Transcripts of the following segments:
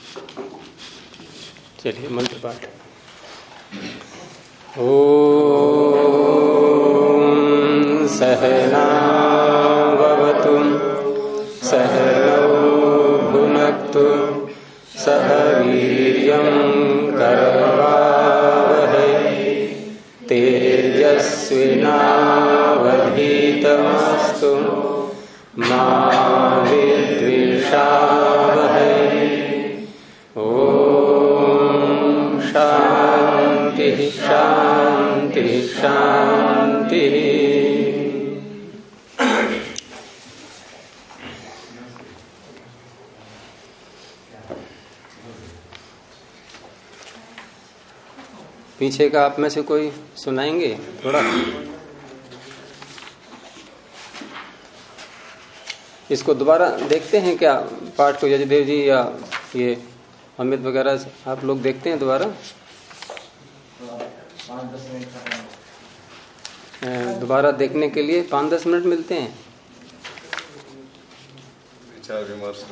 चलिए मंत्र पाठ। ओम सहनावतु सहनौ भुनक्तु सह वीर्यं करवावहै तेजस्विनावधीतमस्तु मा विद्विषावहै। ओम शांति शांति शांति। पीछे का आप में से कोई सुनाएंगे थोड़ा? इसको दोबारा देखते हैं क्या पाठ को? यजदेव जी या ये अमित वगैरह आप लोग देखते हैं दोबारा? 5-10 मिनट दोबारा देखने के लिए 5-10 मिनट मिलते हैं। विचार विमर्श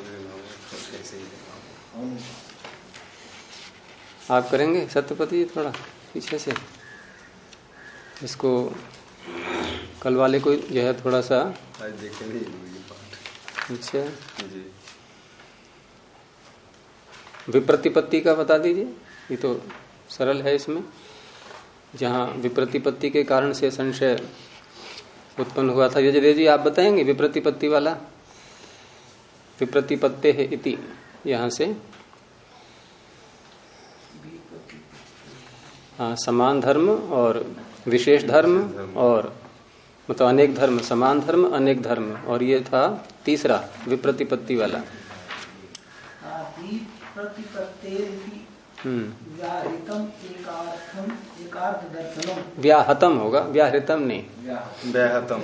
आप करेंगे सत्यपति जी थोड़ा पीछे से? इसको कल वाले को जो है थोड़ा सा आज देखेंगे पाठ। अच्छा जी। विप्रतिपत्ति का बता दीजिए। ये तो सरल है। इसमें जहाँ विप्रतिपत्ति के कारण से संशय उत्पन्न हुआ था, यजदेव जी आप बताएंगे विप्रतिपत्ति वाला? विप्रतिपत्ते है इति, यहाँ से हाँ, समान धर्म और विशेष धर्म और मतलब अनेक धर्म, समान धर्म अनेक धर्म, और ये था तीसरा विप्रतिपत्ति वाला। व्याहतम होगा, व्याहृतम नहीं। व्याहतम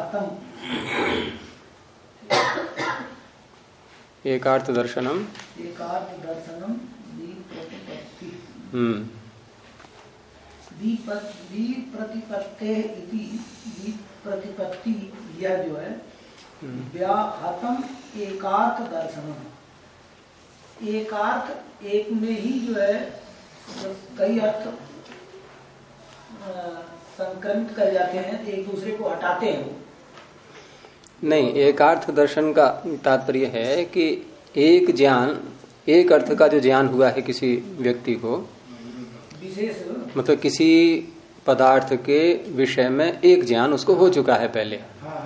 एकार्थ दर्शनम प्रतिपत्ति यह जो है व्याहतम एकार्थ दर्शनम। एकार्थ एक में ही जो है कई अर्थ संक्रमित कर जाते हैं, एक दूसरे को हटाते हैं। नहीं, एकार्थ दर्शन का तात्पर्य है कि एक ज्ञान, एक अर्थ का जो ज्ञान हुआ है किसी व्यक्ति को, विशेष मतलब किसी पदार्थ के विषय में एक ज्ञान उसको हो चुका है पहले।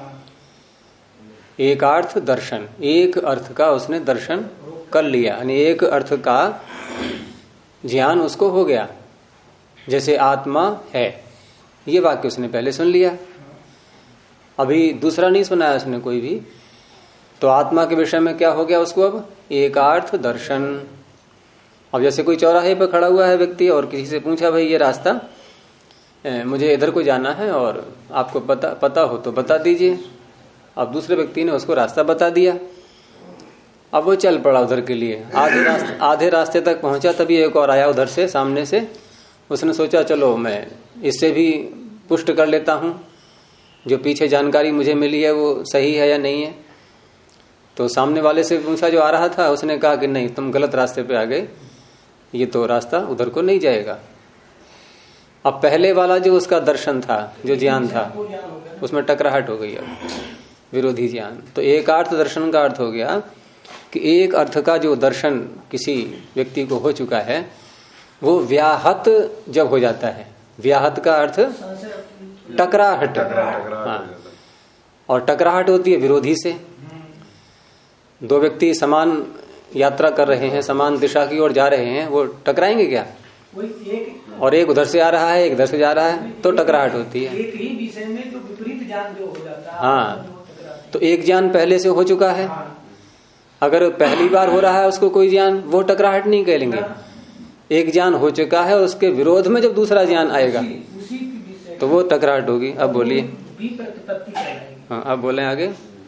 एकार्थ दर्शन, एक अर्थ का उसने दर्शन कर लिया, यानी एक अर्थ का ज्ञान उसको हो गया। जैसे आत्मा है, ये वाक्य उसने पहले सुन लिया, अभी दूसरा नहीं सुनाया उसने कोई भी, तो आत्मा के विषय में क्या हो गया उसको? अब एकार्थ दर्शन। अब जैसे कोई चौराहे पर खड़ा हुआ है व्यक्ति और किसी से पूछा भाई ये रास्ता मुझे इधर को जाना है और आपको पता हो तो बता दीजिए। अब दूसरे व्यक्ति ने उसको रास्ता बता दिया, अब वो चल पड़ा उधर के लिए। आधे रास्ते तक पहुंचा, तभी एक और आया उधर से, सामने से। उसने सोचा चलो मैं इससे भी पुष्ट कर लेता हूं, जो पीछे जानकारी मुझे मिली है वो सही है या नहीं है। तो सामने वाले से पूछा जो आ रहा था, उसने कहा कि नहीं तुम गलत रास्ते पे आ गए, ये तो रास्ता उधर को नहीं जाएगा। अब पहले वाला जो उसका दर्शन था, जो ज्ञान था, उसमें टकराहट हो गई, अब विरोधी ज्ञान। तो एकार्थ दर्शन का अर्थ हो गया कि एक अर्थ का जो दर्शन किसी व्यक्ति को हो चुका है वो व्याहत जब हो जाता है। व्याहत का अर्थ टकराहट। हाँ, और टकराहट होती है विरोधी से। दो व्यक्ति समान यात्रा कर रहे हैं, समान दिशा की ओर जा रहे हैं, वो टकराएंगे क्या? और एक उधर से आ रहा है, एक इधर से जा रहा है, तो टकराहट होती है। एक ही विषय में जो विपरीत ज्ञान जो हो जाता है। हाँ, तो एक ज्ञान पहले से हो चुका है, अगर पहली बार हो रहा है उसको कोई ज्ञान, वो टकराहट नहीं कहेंगे। एक ज्ञान हो चुका है, उसके विरोध में जब दूसरा ज्ञान आएगा तो वो टकराहट होगी। अब बोलिए। हाँ, अब बोले आगे।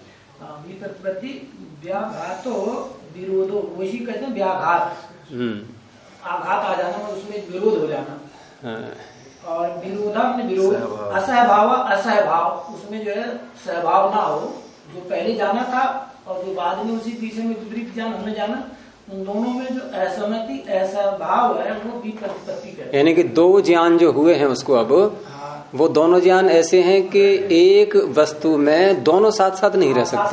व्याघातो विरोधो, वही कहते हैं व्याघात। आघात आ जाना, उसमें विरोध हो जाना। और विरोधा में विरोध, असहभाव, असहभाव, उसमें जो है सहभाव ना हो। जो पहले जाना था और जो बाद में उसी पीछे में विपरीत ज्ञान हमने जाना, उन दोनों में जो असहमति ऐसा भाव है वो विप्रतिपत्ति कहते हैं। यानी कि दो ज्ञान जो हुए हैं उसको अब वो दोनों ज्ञान ऐसे हैं कि एक वस्तु में दोनों साथ साथ नहीं रह सकते।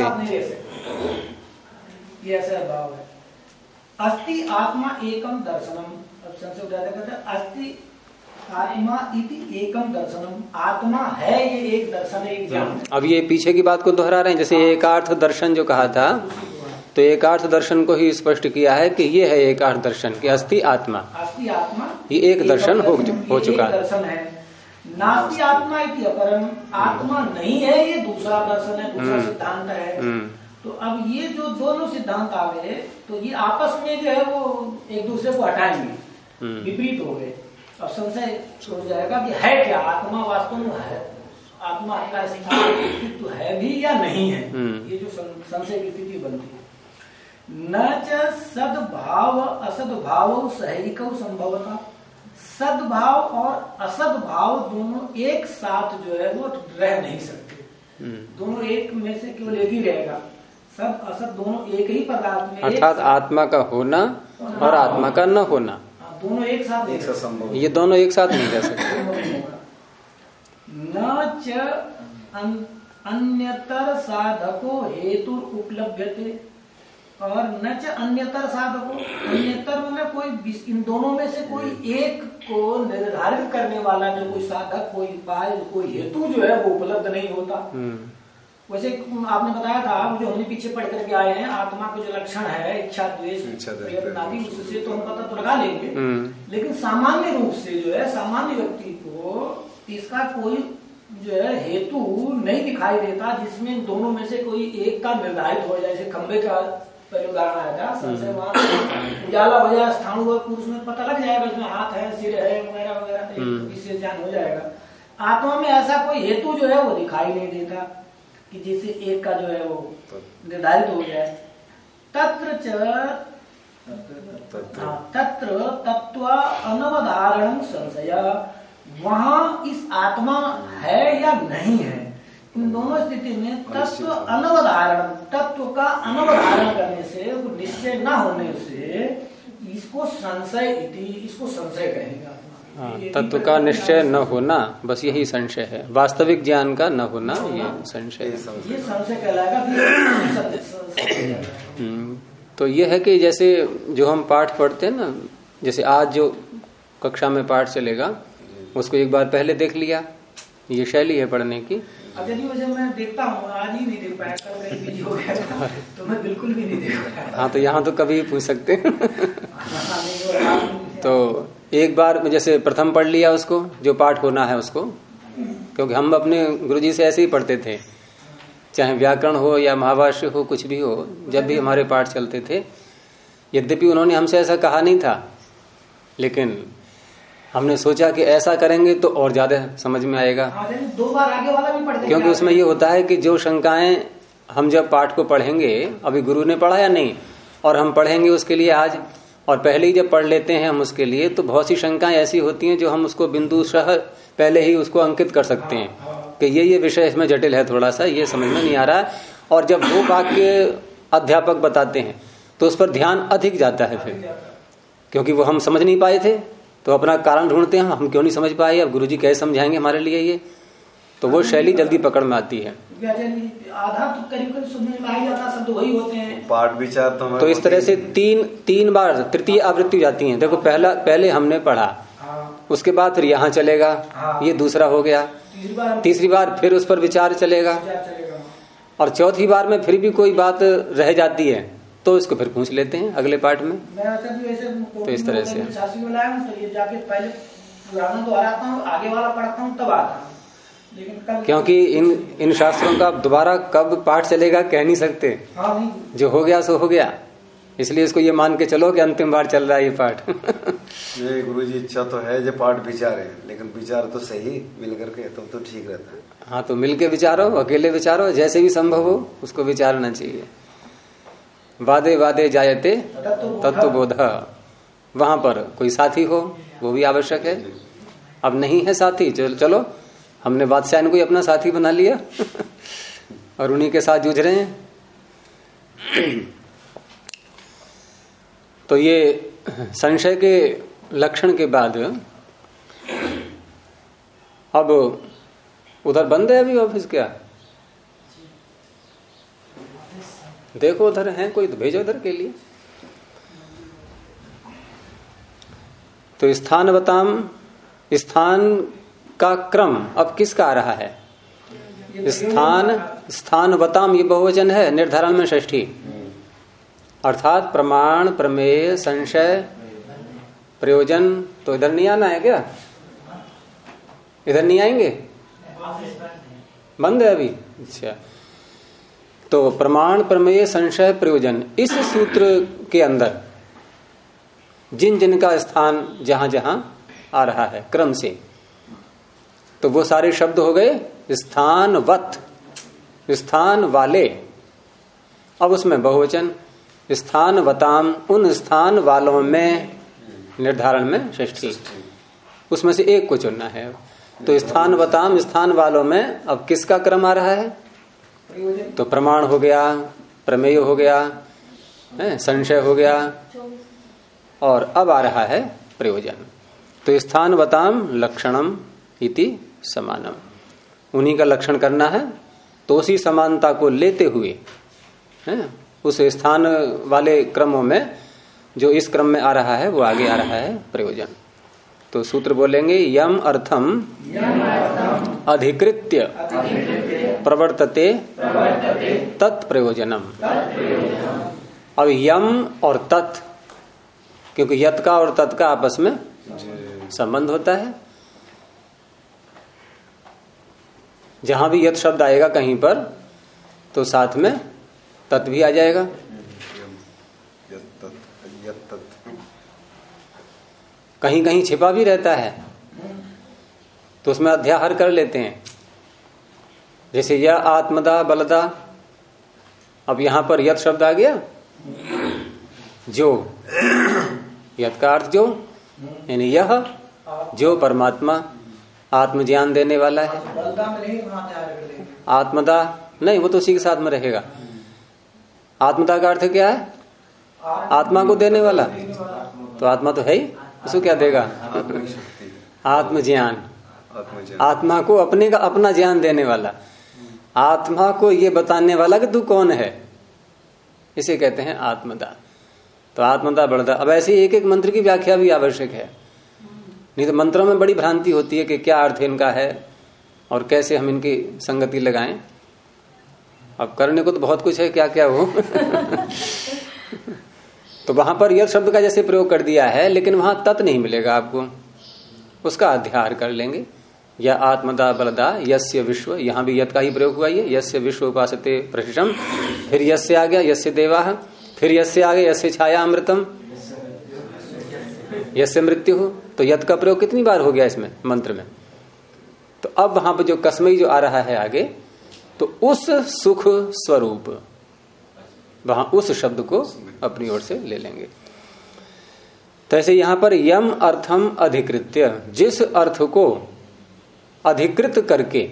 ये ऐसा भाव है। अस्ति आत्मा एकम दर्शनम। अब संशय उठाते कहते हैं अस्ति आत्मा इति एकम दर्शनम। आत्मा है ये एक दर्शन, एक ज्ञान। अब ये पीछे की बात को दोहरा रहे हैं, जैसे एकार्थ दर्शन जो कहा था, तो एकार्थ दर्शन को ही स्पष्ट किया है कि ये है एकार्थ दर्शन कि अस्ति आत्मा, अस्ति आत्मा ये एक दर्शन हो चुका है। दर्शन है। नास्ति आत्मा इति अपरम। आत्मा नहीं है ये दूसरा दर्शन है, दूसरा सिद्धांत है। तो अब ये जो दोनों सिद्धांत आ गए तो ये आपस में जो है वो एक दूसरे को हटाएंगे, विपरीत हो गए। अब संशय छूट जाएगा कि है क्या आत्मा, वास्तव में है आत्मा का अस्तित्व है भी या नहीं है। ये जो संशय की स्थिति बनती है। न च सद्भाव असद्भाव सहैक संभवता। सद्भाव और असद्भाव दोनों एक साथ जो है वो रह नहीं सकते। दोनों एक में से केवल एक ही रहेगा। सद असद दोनों एक ही पदार्थ में, अर्थात आत्मा का होना और आत्मा का न होना दोनों एक साथ संभव, ये दोनों एक साथ नहीं रह सकते। न च अन्यतर साधको हेतु उपलभ्यते। और न च अन्यतर साधको, अन्यतर में कोई इन दोनों में से कोई एक को निर्धारित करने वाला जो कोई साधक, कोई उपाय, कोई हेतु जो है वो उपलब्ध नहीं होता। वैसे आपने बताया था जो हमने पीछे पढ़ करके आए हैं, आत्मा के जो लक्षण है इच्छा द्वेष आदि, उससे तो हम पता तो लगा लेंगे। लेकिन सामान्य रूप से जो है सामान्य व्यक्ति को इसका कोई जो है हेतु नहीं दिखाई देता जिसमें दोनों में से कोई एक का निर्धारित हो जाए। जैसे खंबे का पहले उदाहरण आया था, संशय वहां उजाला हो जाए, स्थान हुआ पुरुष में पता लग जाएगा इसमें हाथ है, सिर है वगैरह वगैरह, विशेष ज्ञान हो जाएगा। आत्मा में ऐसा कोई हेतु जो है वो दिखाई नहीं देता कि जिससे एक का जो है वो निर्धारित हो जाए। तत्र तत्व अनवधारण संशय। वहां इस आत्मा है या नहीं है, इन दोनों स्थिति में तत्व अनवधारण, तत्व का अनवधारण करने से, निश्चय न होने से इसको संशय इसको संशय कहेगा। तत्व का निश्चय न होना, बस यही संशय है। वास्तविक ज्ञान का न होना ये संशय है। ये संशय कहलाएगा। तो ये है कि जैसे जो हम पाठ पढ़ते हैं ना, जैसे आज जो कक्षा में पाठ चलेगा उसको एक बार पहले देख लिया, ये शैली है पढ़ने की। अब यदि वैसे मैं देखता हूँ, आज ही नहीं देख पाया, कल कहीं बिजी हो गया तो मैं बिल्कुल भी नहीं देख पाया। हाँ, तो यहाँ तो कभी पूछ सकते हैं। तो एक बार जैसे प्रथम पढ़ लिया उसको, जो पाठ होना है उसको, क्योंकि हम अपने गुरुजी से ऐसे ही पढ़ते थे, चाहे व्याकरण हो या महाभाष्य हो, कुछ भी हो, जब भी हमारे पाठ चलते थे। यद्यपि उन्होंने हमसे ऐसा कहा नहीं था, लेकिन हमने सोचा कि ऐसा करेंगे तो और ज्यादा समझ में आएगा। 2 बार आगे वाला भी पढ़ते, क्योंकि उसमें ये होता है कि जो शंकाएं हम जब पाठ को पढ़ेंगे, अभी गुरु ने पढ़ाया नहीं और हम पढ़ेंगे उसके लिए आज, और पहले ही जब पढ़ लेते हैं हम उसके लिए, तो बहुत सी शंकाएं ऐसी होती हैं जो हम उसको बिंदुशः पहले ही उसको अंकित कर सकते हैं कि ये विषय इसमें जटिल है, थोड़ा सा ये समझ में नहीं आ रहा है। और जब वो वाक्य अध्यापक बताते हैं तो उस पर ध्यान अधिक जाता है फिर, क्योंकि वो हम समझ नहीं पाए थे तो अपना कारण ढूंढते हैं, हम क्यों नहीं समझ पाए, अब गुरुजी कैसे समझाएंगे हमारे लिए ये, तो वो शैली जल्दी पकड़ में आती है। आधा तो करीब सुनने में आ ही जाता, शब्द वही होते हैं। पाठ विचार तो इस तरह से तीन बार तृतीय आवृत्ति जाती है। देखो पहले हमने पढ़ा, उसके बाद फिर यहाँ चलेगा, ये दूसरा हो गया, तीसरी बार फिर उस पर विचार चलेगा, और चौथी बार में फिर भी कोई बात रह जाती है तो इसको फिर पूछ लेते हैं अगले पाठ में। तो इस तरह से जाके पहले पुराना दोहराता हूँ, आगे वाला पढ़ता हूँ, तब आता हूँ। लेकिन क्योंकि इन शास्त्रों का दोबारा कब पाठ चलेगा कह नहीं सकते। जो हो गया सो हो गया, इसलिए इसको ये मान के चलो कि अंतिम बार चल रहा है ये पाठ। ये गुरुजी इच्छा तो है जो पाठ विचार है, लेकिन विचार तो सही मिल करके तो ठीक रहता है। हाँ, तो मिलके विचारो, अकेले विचारो, जैसे भी संभव हो उसको विचारना चाहिए। वादे वादे जायते तत्वबोध, वहां पर कोई साथी हो वो भी आवश्यक है। अब नहीं है साथी, चलो हमने वात्स्यायन को ही अपना साथी बना लिया और उन्हीं के साथ जूझ रहे हैं। तो ये संशय के लक्षण के बाद अब उधर बंद है अभी ऑफिस क्या? देखो उधर है कोई तो भेजो उधर के लिए। तो स्थान बताम, स्थान का क्रम अब किसका आ रहा है? स्थान बताम ये बहुवचन है, निर्धारण में षष्ठी, अर्थात प्रमाण प्रमेय संशय प्रयोजन। तो इधर नहीं आना है क्या? इधर नहीं आएंगे? बंद है अभी। अच्छा, तो प्रमाण प्रमेय संशय प्रयोजन इस सूत्र के अंदर जिन जिन का स्थान जहां जहां आ रहा है क्रम से, तो वो सारे शब्द हो गए स्थानवत, स्थान वाले। अब उसमें बहुवचन, स्थानवताम, उन स्थान वालों में, निर्धारण में षष्ठी, उसमें से एक को चुनना है। तो स्थानवताम, स्थान वालों में अब किसका क्रम आ रहा है? तो प्रमाण हो गया, प्रमेय हो गया, संशय हो गया, और अब आ रहा है प्रयोजन। तो स्थानवताम लक्षणम इति समानम, उन्हीं का लक्षण करना है। तो उसी समानता को लेते हुए उस स्थान वाले क्रमों में जो इस क्रम में आ रहा है वो आगे आ रहा है प्रयोजन। तो सूत्र बोलेंगे यम अर्थम अधिकृत्य प्रवर्तते तत्प्रयोजनम। अब यम और तत्, क्योंकि यत का और तत् का आपस में संबंध होता है। जहां भी यत शब्द आएगा कहीं पर तो साथ में तत् भी आ जाएगा। कहीं कहीं छिपा भी रहता है तो उसमें अध्याहार कर लेते हैं, जैसे यह आत्मदा बलदा। अब यहां पर यत शब्द आ गया, जो, यत का अर्थ जो, यानी यह जो परमात्मा आत्म ज्ञान देने वाला है। आत्मदा नहीं, वो तो उसी के साथ में रहेगा। आत्मदा का अर्थ क्या है? आत्मा को देने वाला। तो आत्मा तो है ही, उसको क्या देगा? आत्मज्ञान, आत्मा को अपने का अपना ज्ञान देने वाला, आत्मा को ये बताने वाला कि तू कौन है, इसे कहते हैं आत्मदा। तो आत्मदा बड़दा। अब ऐसे एक एक मंत्र की व्याख्या भी आवश्यक है, नहीं तो मंत्रों में बड़ी भ्रांति होती है कि क्या अर्थ इनका है और कैसे हम इनकी संगति लगाएं। अब करने को तो बहुत कुछ है, क्या क्या हो। तो वहां पर यत शब्द का जैसे प्रयोग कर दिया है, लेकिन वहां तत् नहीं मिलेगा आपको, उसका अध्याहार कर लेंगे। या आत्मदा बलदा यस्य विश्व, यहां भी यत का ही प्रयोग हुआ है। यस्य विश्व उपासते प्रशिषम, फिर यस्य आ गया यस्य देवाः, फिर यस्य आ गया यस्य छाया अमृतम, यस्य मृत्यु हो। तो यत का प्रयोग कितनी बार हो गया इसमें मंत्र में। तो अब वहां पर जो कसमई जो आ रहा है आगे, तो उस सुख स्वरूप, वहां उस शब्द को अपनी ओर से ले लेंगे। तो ऐसे यहां पर यम अर्थम अधिकृत्य, जिस अर्थ को अधिकृत करके,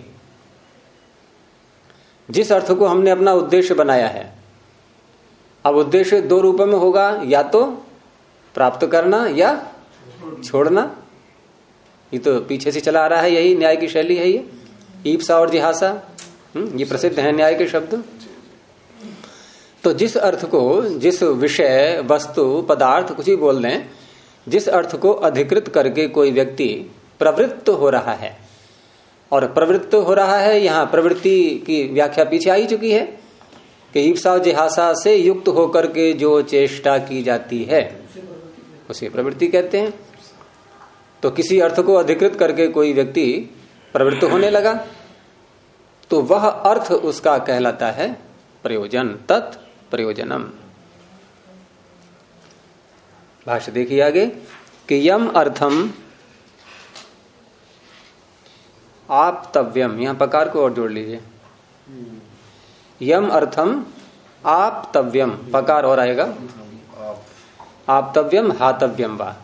जिस अर्थ को हमने अपना उद्देश्य बनाया है। अब उद्देश्य दो रूपों में होगा, या तो प्राप्त करना या छोड़ना। ये तो पीछे से चला आ रहा है, यही न्याय की शैली है। ये ईप्सा और जिहासा, ये प्रसिद्ध है न्याय के शब्द। तो जिस अर्थ को, जिस विषय वस्तु पदार्थ कुछ भी बोल दें, जिस अर्थ को अधिकृत करके कोई व्यक्ति प्रवृत्त हो रहा है, और प्रवृत्त हो रहा है, यहाँ प्रवृत्ति की व्याख्या पीछे आ ही चुकी है कि ईप्सा और जिहासा से युक्त होकर के जो चेष्टा की जाती है उसे प्रवृत्ति कहते हैं। तो किसी अर्थ को अधिकृत करके कोई व्यक्ति प्रवृत्त होने लगा, तो वह अर्थ उसका कहलाता है प्रयोजन, तत् प्रयोजनम। भाष्य देखिए आगे कि यम अर्थम आप्तव्यम, यहां पकार को और जोड़ लीजिए। यम अर्थम आप्तव्यम, पकार और आएगा, आप्तव्यम हातव्यम वा।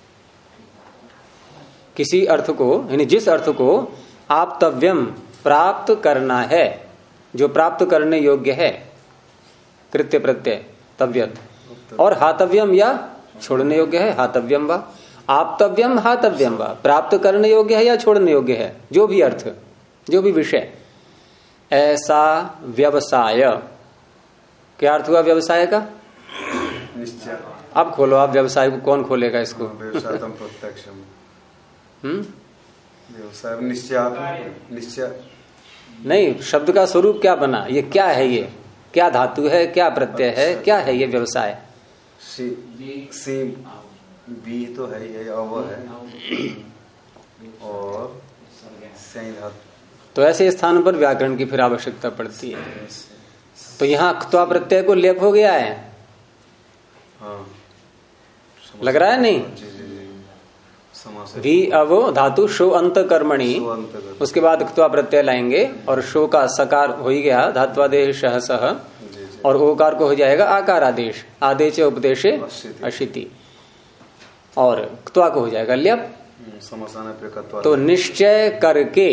किसी अर्थ को, यानी जिस अर्थ को आप्तव्यम प्राप्त करना है, जो प्राप्त करने योग्य है, कृत्य प्रत्यय तव्यत, और हातव्यम या छोड़ने योग्य है, हातव्यम वा। आप्तव्यम हातव्यम वा, प्राप्त करने योग्य है या छोड़ने योग्य है, जो भी अर्थ, जो भी विषय। ऐसा व्यवसाय, क्या अर्थ हुआ व्यवसाय का? निश्चय। अब खोलो आप, व्यवसाय को कौन खोलेगा इसको? व्यवसाय प्रत्यक्षम, व्यवसाय निश्चय नहीं, शब्द का स्वरूप क्या बना? ये क्या है? ये क्या धातु है, क्या प्रत्यय है, क्या है ये व्यवसाय? सी बी तो है ये, अव है और सही धातु। तो ऐसे स्थानों पर व्याकरण की फिर आवश्यकता पड़ती है। तो यहाँ क्त्वा प्रत्यय को लेप हो गया है। हाँ, लग रहा है नहीं? वी अवो धातु शो अंत कर्मणि, उसके बाद क्त्वा प्रत्यय लाएंगे और शो का सकार हो ही गया धात्वादेश सह, और ओकार को हो जाएगा आकार आदेश, आदेश उपदेशे अशिति, और क्त्वा को हो जाएगा ल्यप। तो निश्चय करके,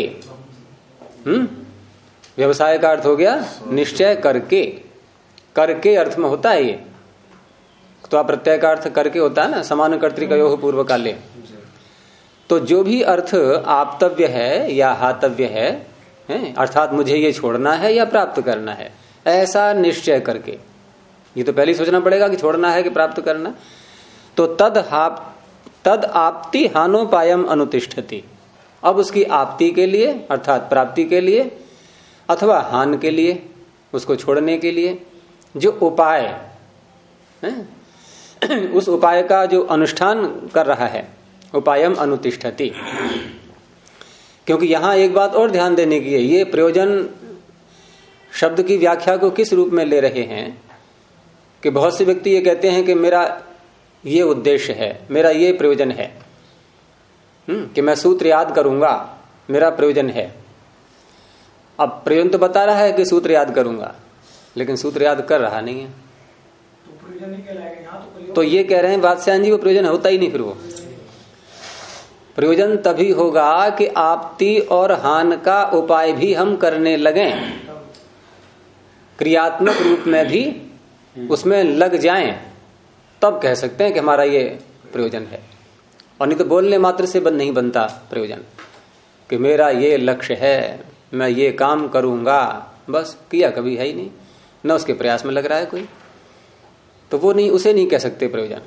व्यवसाय का अर्थ हो गया निश्चय करके, करके अर्थ में होता है ये। क्त्वा प्रत्यय का अर्थ करके होता है ना, समान कर्तृकयोः पूर्व काले। तो जो भी अर्थ आप्तव्य है या हातव्य है, अर्थात मुझे ये छोड़ना है या प्राप्त करना है, ऐसा निश्चय करके, ये तो पहले सोचना पड़ेगा कि छोड़ना है कि प्राप्त करना। तो तद आपति हानोपायम अनुतिष्ठति, अब उसकी आपति के लिए अर्थात प्राप्ति के लिए अथवा हान के लिए, उसको छोड़ने के लिए जो उपाय है, उस उपाय का जो अनुष्ठान कर रहा है, उपायम अनुतिष्ठति। क्योंकि यहां एक बात और ध्यान देने की है, ये प्रयोजन शब्द की व्याख्या को किस रूप में ले रहे हैं कि बहुत से व्यक्ति ये कहते हैं कि मेरा ये उद्देश्य है, मेरा ये प्रयोजन है, कि मैं सूत्र याद करूंगा, मेरा प्रयोजन है। अब प्रयोजन तो बता रहा है कि सूत्र याद करूंगा, लेकिन सूत्र याद कर रहा नहीं है, तो प्रयोजन नहीं कहलाएगा यहाँ। तो ये कह रहे हैं बादशाह जी वो प्रयोजन होता ही नहीं। फिर वो प्रयोजन तभी होगा कि आपति और हान का उपाय भी हम करने लगें, क्रियात्मक रूप में भी उसमें लग जाएं, तब कह सकते हैं कि हमारा ये प्रयोजन है। और नहीं तो बोलने मात्र से नहीं बनता प्रयोजन कि मेरा ये लक्ष्य है, मैं ये काम करूंगा, बस किया कभी है ही नहीं, न उसके प्रयास में लग रहा है कोई, तो वो नहीं, उसे नहीं कह सकते प्रयोजन।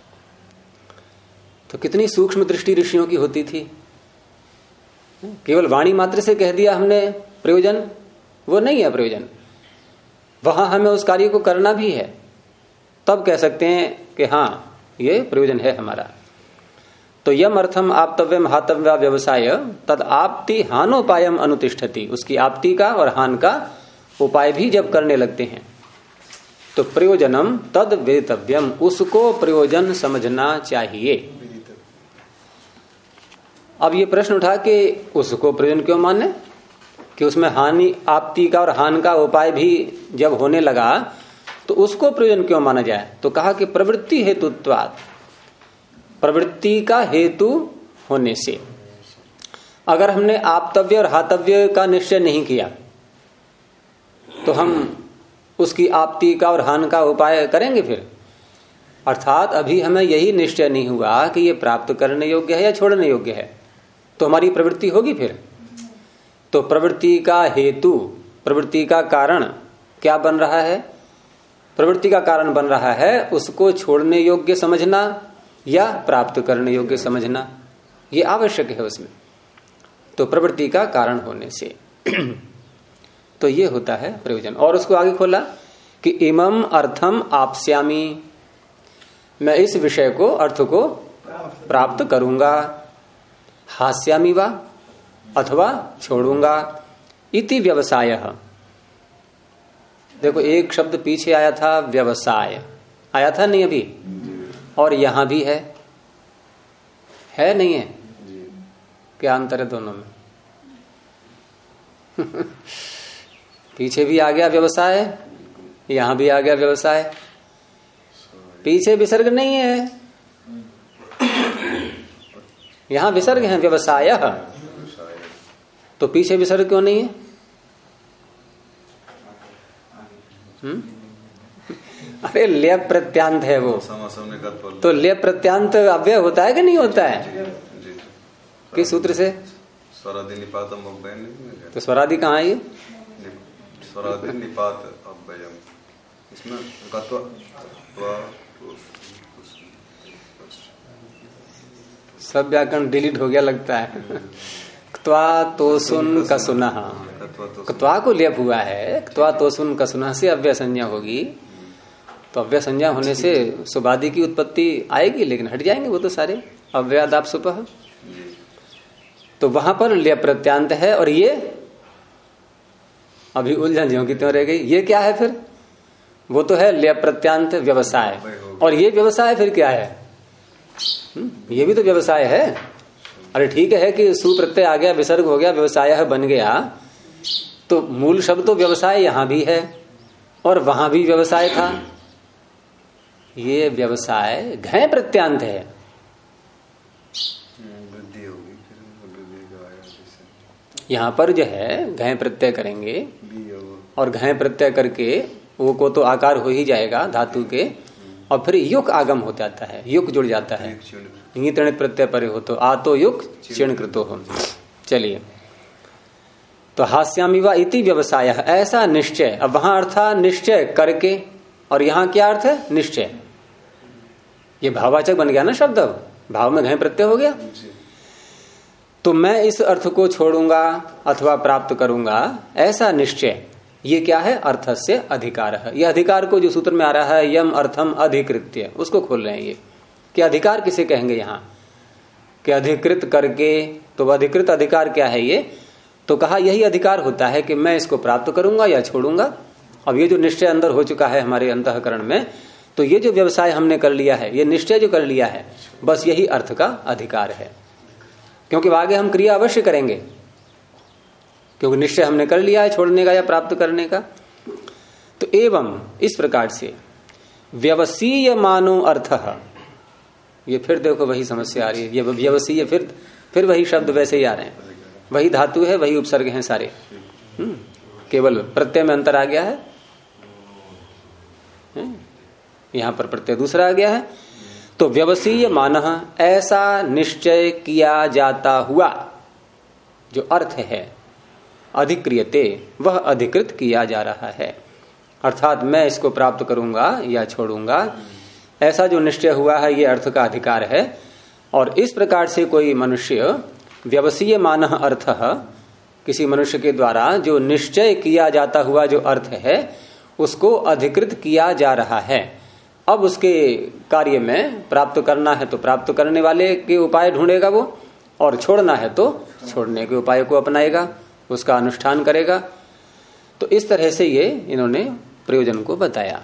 तो कितनी सूक्ष्म दृष्टि ऋषियों की होती थी, केवल वाणी मात्र से कह दिया हमने प्रयोजन, वो नहीं है प्रयोजन, वहां हमें उस कार्य को करना भी है, तब कह सकते हैं कि हाँ ये प्रयोजन है हमारा। तो यम अर्थम आप्तव्यम हातव्या व्यवसाय तद आपति हानोपायम अनुतिष्ठति, उसकी आपति का और हान का उपाय भी जब करने लगते हैं तो प्रयोजनम तद वेतव्यम, उसको प्रयोजन समझना चाहिए। अब ये प्रश्न उठा कि उसको प्रयोजन क्यों माने, कि उसमें हानि आपति का और हान का उपाय भी जब होने लगा तो उसको प्रयोजन क्यों माना जाए? तो कहा कि प्रवृत्ति हेतुत्वात्, प्रवृत्ति का हेतु होने से। अगर हमने आप्तव्य और हातव्य का निश्चय नहीं किया तो हम उसकी आपति का और हान का उपाय करेंगे फिर? अर्थात अभी हमें यही निश्चय नहीं हुआ कि ये प्राप्त करने योग्य है या छोड़ने योग्य है, तो हमारी प्रवृत्ति होगी फिर। तो प्रवृत्ति का हेतु, प्रवृत्ति का कारण क्या बन रहा है? प्रवृत्ति का कारण बन रहा है उसको छोड़ने योग्य समझना या प्राप्त करने योग्य समझना, ये आवश्यक है उसमें। तो प्रवृत्ति का कारण होने से तो ये होता है प्रयोजन। और उसको आगे खोला कि इमम अर्थम आप्स्यामि, मैं इस विषय को, अर्थ को प्राप्त करूंगा, हास्यामि वा अथवा छोड़ूंगा, इति व्यवसाय। देखो एक शब्द पीछे आया था व्यवसाय, आया था नहीं अभी, और यहां भी है नहीं है? क्या अंतर है दोनों में? पीछे भी आ गया व्यवसाय, यहां भी आ गया व्यवसाय। पीछे विसर्ग नहीं है, यहां विसर्ग है व्यवसाय, तो पीछे विसर्ग क्यों नहीं है? अरे लय प्रत्यांत है वो, तो लय प्रत्यांत अव्यय होता है कि नहीं होता है? किस सूत्र से? स्वरादि निपातम अव्ययम। तो स्वरादि कहाँ है ये? स्वरादि निपात अव्ययम, इसमें सब व्याकरण डिलीट हो गया लगता है। क्त्वा तो सुन का सुना, क्त्वा को लेप हुआ है, क्त्वा तो सुन का सुना से अव्यय संज्ञा होगी, तो अव्यय संज्ञा होने से सुबादि की उत्पत्ति आएगी, लेकिन हट जाएंगे वो तो सारे अव्ययादाप सुपह। तो वहां पर लय प्रत्यांत है, और ये अभी उलझन ज्यों की त्यों रह गई। ये क्या है फिर? वो तो है लय प्रत्यांत व्यवसाय, और ये व्यवसाय फिर क्या है? ये भी तो व्यवसाय है। अरे ठीक है कि सुप्रत्यय आ गया, विसर्ग हो गया, व्यवसाय बन गया, तो मूल शब्द तो व्यवसाय यहां भी है और वहां भी व्यवसाय था। ये व्यवसाय घय प्रत्यांत है। यहां पर जो है घय प्रत्यय करेंगे, और घय प्रत्यय करके वो को तो आकार हो ही जाएगा धातु के, और फिर युक आगम हो जाता है, युक जुड़ जाता है। तृणित प्रत्यय परे हो तो आ तो युक क्षीण कृतो हो। चलिए, तो हास्यामी वा इति व्यवसाय, ऐसा निश्चय। अब वहां अर्थ निश्चय करके, और यहां क्या अर्थ है? निश्चय। ये भाववाचक बन गया ना शब्द, अब भाव में घय प्रत्यय हो गया। तो मैं इस अर्थ को छोड़ूंगा अथवा प्राप्त करूंगा, ऐसा निश्चय। ये क्या है? अर्थ से अधिकार है। यह अधिकार को जो सूत्र में आ रहा है यम अर्थम अधिकृत्य, उसको खोल रहे हैं ये कि अधिकार किसे कहेंगे यहां, कि अधिकृत करके। तो अधिकृत अधिकार क्या है ये? तो कहा यही अधिकार होता है कि मैं इसको प्राप्त करूंगा या छोड़ूंगा। अब ये जो निश्चय अंदर हो चुका है हमारे अंतःकरण में, तो ये जो व्यवसाय हमने कर लिया है, ये निश्चय जो कर लिया है, बस यही अर्थ का अधिकार है। क्योंकि आगे हम क्रिया अवश्य करेंगे, क्योंकि निश्चय हमने कर लिया है छोड़ने का या प्राप्त करने का। तो एवं इस प्रकार से व्यवसीय मानो अर्थ, ये फिर देखो वही समस्या आ रही है। ये व्यवसीय फिर वही शब्द वैसे ही आ रहे हैं, वही धातु है, वही उपसर्ग हैं सारे, केवल प्रत्यय में अंतर आ गया है। यहां पर प्रत्यय दूसरा आ गया है। तो व्यवसीय मानः, ऐसा निश्चय किया जाता हुआ जो अर्थ है, अधिक्रियते, वह अधिकृत किया जा रहा है। अर्थात मैं इसको प्राप्त करूंगा या छोड़ूंगा, ऐसा जो निश्चय हुआ है ये अर्थ का अधिकार है। और इस प्रकार से कोई मनुष्य व्यवसीय मानः अर्थ, किसी मनुष्य के द्वारा जो निश्चय किया जाता हुआ जो अर्थ है उसको अधिकृत किया जा रहा है। अब उसके कार्य में प्राप्त करना है तो प्राप्त करने वाले के उपाय ढूंढेगा वो, और छोड़ना है तो छोड़ने के उपाय को अपनाएगा, उसका अनुष्ठान करेगा। तो इस तरह से ये इन्होंने प्रयोजन को बताया।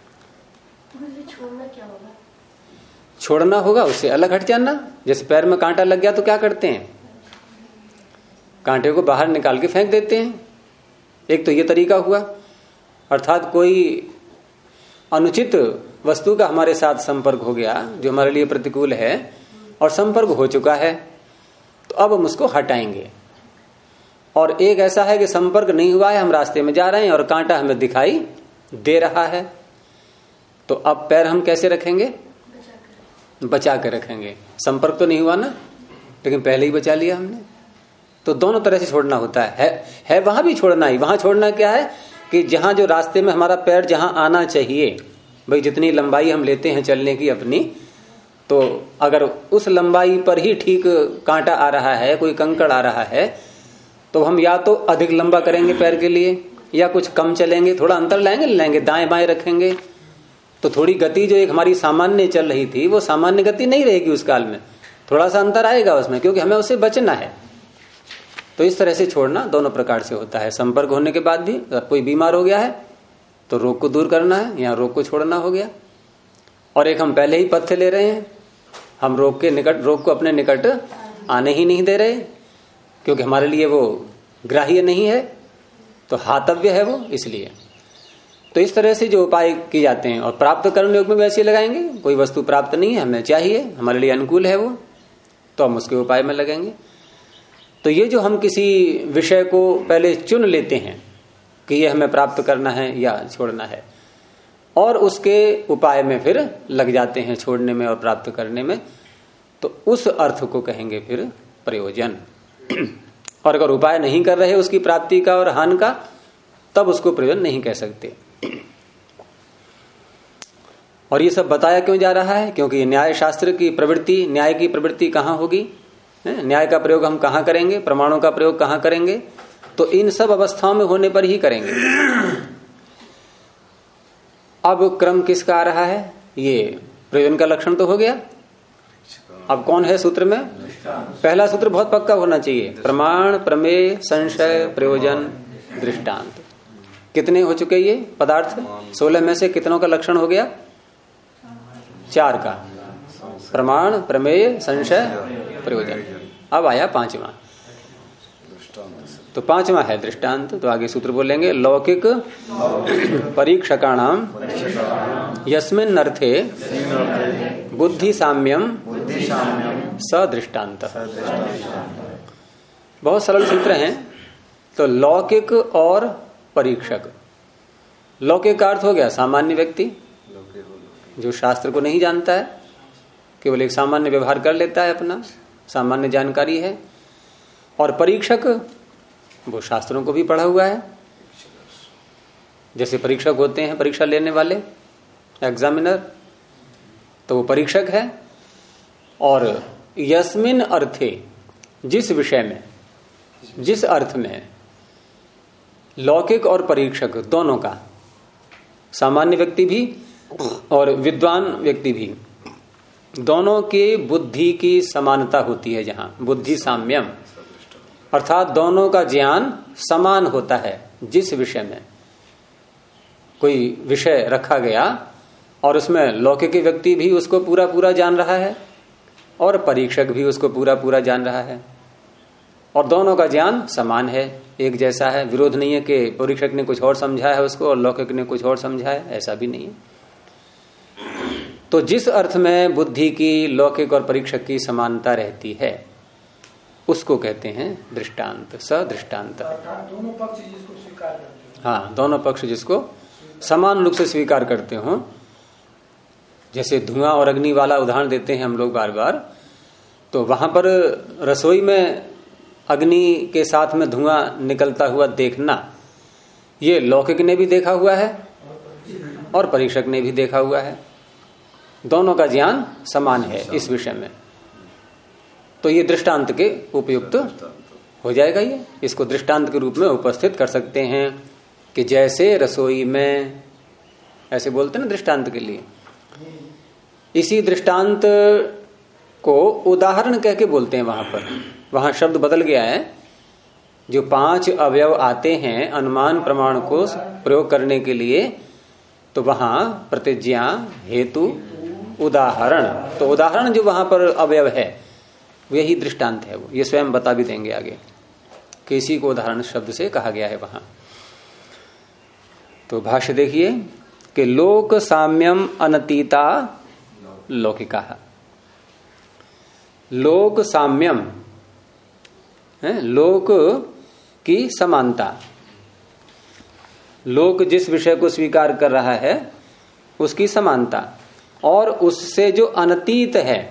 छोड़ना क्या होगा? छोड़ना होगा, उससे अलग हट जाना। जैसे पैर में कांटा लग गया तो क्या करते हैं? कांटे को बाहर निकाल के फेंक देते हैं। एक तो ये तरीका हुआ, अर्थात कोई अनुचित वस्तु का हमारे साथ संपर्क हो गया जो हमारे लिए प्रतिकूल है, और संपर्क हो चुका है, तो अब हम उसको हटाएंगे। और एक ऐसा है कि संपर्क नहीं हुआ है, हम रास्ते में जा रहे हैं और कांटा हमें दिखाई दे रहा है, तो अब पैर हम कैसे रखेंगे? बचा के रखेंगे। संपर्क तो नहीं हुआ ना, लेकिन पहले ही बचा लिया हमने। तो दोनों तरह से छोड़ना होता है वहां भी छोड़ना ही। वहां छोड़ना क्या है कि जहां जो रास्ते में हमारा पैर जहां आना चाहिए, भाई जितनी लंबाई हम लेते हैं चलने की अपनी, तो अगर उस लंबाई पर ही ठीक कांटा आ रहा है, कोई कंकड़ आ रहा है, तो हम या तो अधिक लंबा करेंगे पैर के लिए, या कुछ कम चलेंगे, थोड़ा अंतर लाएंगे, दाएं बाएं रखेंगे। तो थोड़ी गति जो एक हमारी सामान्य चल रही थी वो सामान्य गति नहीं रहेगी उस काल में, थोड़ा सा अंतर आएगा उसमें, क्योंकि हमें उससे बचना है। तो इस तरह से छोड़ना दोनों प्रकार से होता है। संपर्क होने के बाद भी कोई बीमार हो गया है तो रोग को दूर करना है, यहाँ रोग को छोड़ना हो गया। और एक हम पहले ही पथ्य ले रहे हैं, हम रोग को अपने निकट आने ही नहीं दे रहे, क्योंकि हमारे लिए वो ग्राह्य नहीं है, तो हातव्य है वो, इसलिए। तो इस तरह से जो उपाय किए जाते हैं, और प्राप्त करने योग में वैसे लगाएंगे। कोई वस्तु प्राप्त नहीं है, हमें चाहिए, हमारे लिए अनुकूल है वो, तो हम उसके उपाय में लगेंगे। तो ये जो हम किसी विषय को पहले चुन लेते हैं कि ये हमें प्राप्त करना है या छोड़ना है, और उसके उपाय में फिर लग जाते हैं, छोड़ने में और प्राप्त करने में, तो उस अर्थ को कहेंगे फिर प्रयोजन। और अगर उपाय नहीं कर रहे उसकी प्राप्ति का और हानि का, तब उसको प्रयोजन नहीं कह सकते। और ये सब बताया क्यों जा रहा है? क्योंकि न्याय शास्त्र की प्रवृत्ति, न्याय की प्रवृत्ति कहाँ होगी, न्याय का प्रयोग हम कहाँ करेंगे, प्रमाणों का प्रयोग कहाँ करेंगे, तो इन सब अवस्थाओं में होने पर ही करेंगे। अब क्रम किसका आ रहा है? ये प्रयोजन का लक्षण तो हो गया। अब कौन है सूत्र में? पहला सूत्र बहुत पक्का होना चाहिए, प्रमाण, प्रमेय, संशय, प्रयोजन, दृष्टांत। कितने हो चुके ये पदार्थ? 16 में से कितनों का लक्षण हो गया? 4 का, प्रमाण, प्रमेय, संशय, प्रयोजन। अब आया 5वां, तो 5वां है दृष्टांत। तो आगे सूत्र बोलेंगे, लौकिक परीक्षकाणाम यस्मिन् अर्थे बुद्धि साम्यम सदृष्टांत। बहुत सरल सूत्र हैं। तो लौकिक और परीक्षक, लौकिक का अर्थ हो गया सामान्य व्यक्ति जो शास्त्र को नहीं जानता है, केवल एक सामान्य व्यवहार कर लेता है, अपना सामान्य जानकारी है। और परीक्षक वो शास्त्रों को भी पढ़ा हुआ है, जैसे परीक्षक होते हैं परीक्षा लेने वाले, एग्जामिनर, तो वो परीक्षक है। और यस्मिन अर्थे, जिस विषय में, जिस अर्थ में लौकिक और परीक्षक दोनों का, सामान्य व्यक्ति भी और विद्वान व्यक्ति भी, दोनों के बुद्धि की समानता होती है, जहां बुद्धि साम्यम, अर्थात दोनों का ज्ञान समान होता है। जिस विषय में कोई विषय रखा गया और उसमें लौकिक व्यक्ति भी उसको पूरा पूरा जान रहा है और परीक्षक भी उसको पूरा पूरा जान रहा है, और दोनों का ज्ञान समान है, एक जैसा है। विरोध नहीं है कि परीक्षक ने कुछ और समझा है उसको और लौकिक ने कुछ और समझा है, ऐसा भी नहीं है। तो जिस अर्थ में बुद्धि की लौकिक और परीक्षक की समानता रहती है उसको कहते हैं दृष्टांत, सदृष्टांत। दोनों पक्ष जिसको स्वीकार करते हैं, हाँ, दोनों पक्ष जिसको समान रूप से स्वीकार करते हो। जैसे धुआं और अग्नि वाला उदाहरण देते हैं हम लोग बार बार, तो वहां पर रसोई में अग्नि के साथ में धुआं निकलता हुआ देखना, ये लौकिक ने भी देखा हुआ है और परीक्षक ने भी देखा हुआ है, दोनों का ज्ञान समान है इस विषय में। तो ये दृष्टांत के उपयुक्त हो जाएगा। ये इसको दृष्टांत के रूप में उपस्थित कर सकते हैं कि जैसे रसोई में, ऐसे बोलते हैं ना दृष्टांत के लिए, इसी दृष्टांत को उदाहरण कह के बोलते हैं। वहां शब्द बदल गया है। जो 5 अवयव आते हैं अनुमान प्रमाण को प्रयोग करने के लिए, तो वहां प्रतिज्ञा, हेतु, उदाहरण, तो उदाहरण जो वहां पर अवयव है वही दृष्टांत है। वो ये स्वयं बता भी देंगे आगे कि इसी को उदाहरण शब्द से कहा गया है वहां। तो भाष्य देखिए कि लोक साम्यम अनतीता लौकिका, लोक साम्यम है, लोक की समानता, लोक जिस विषय को स्वीकार कर रहा है उसकी समानता, और उससे जो अनतीत है,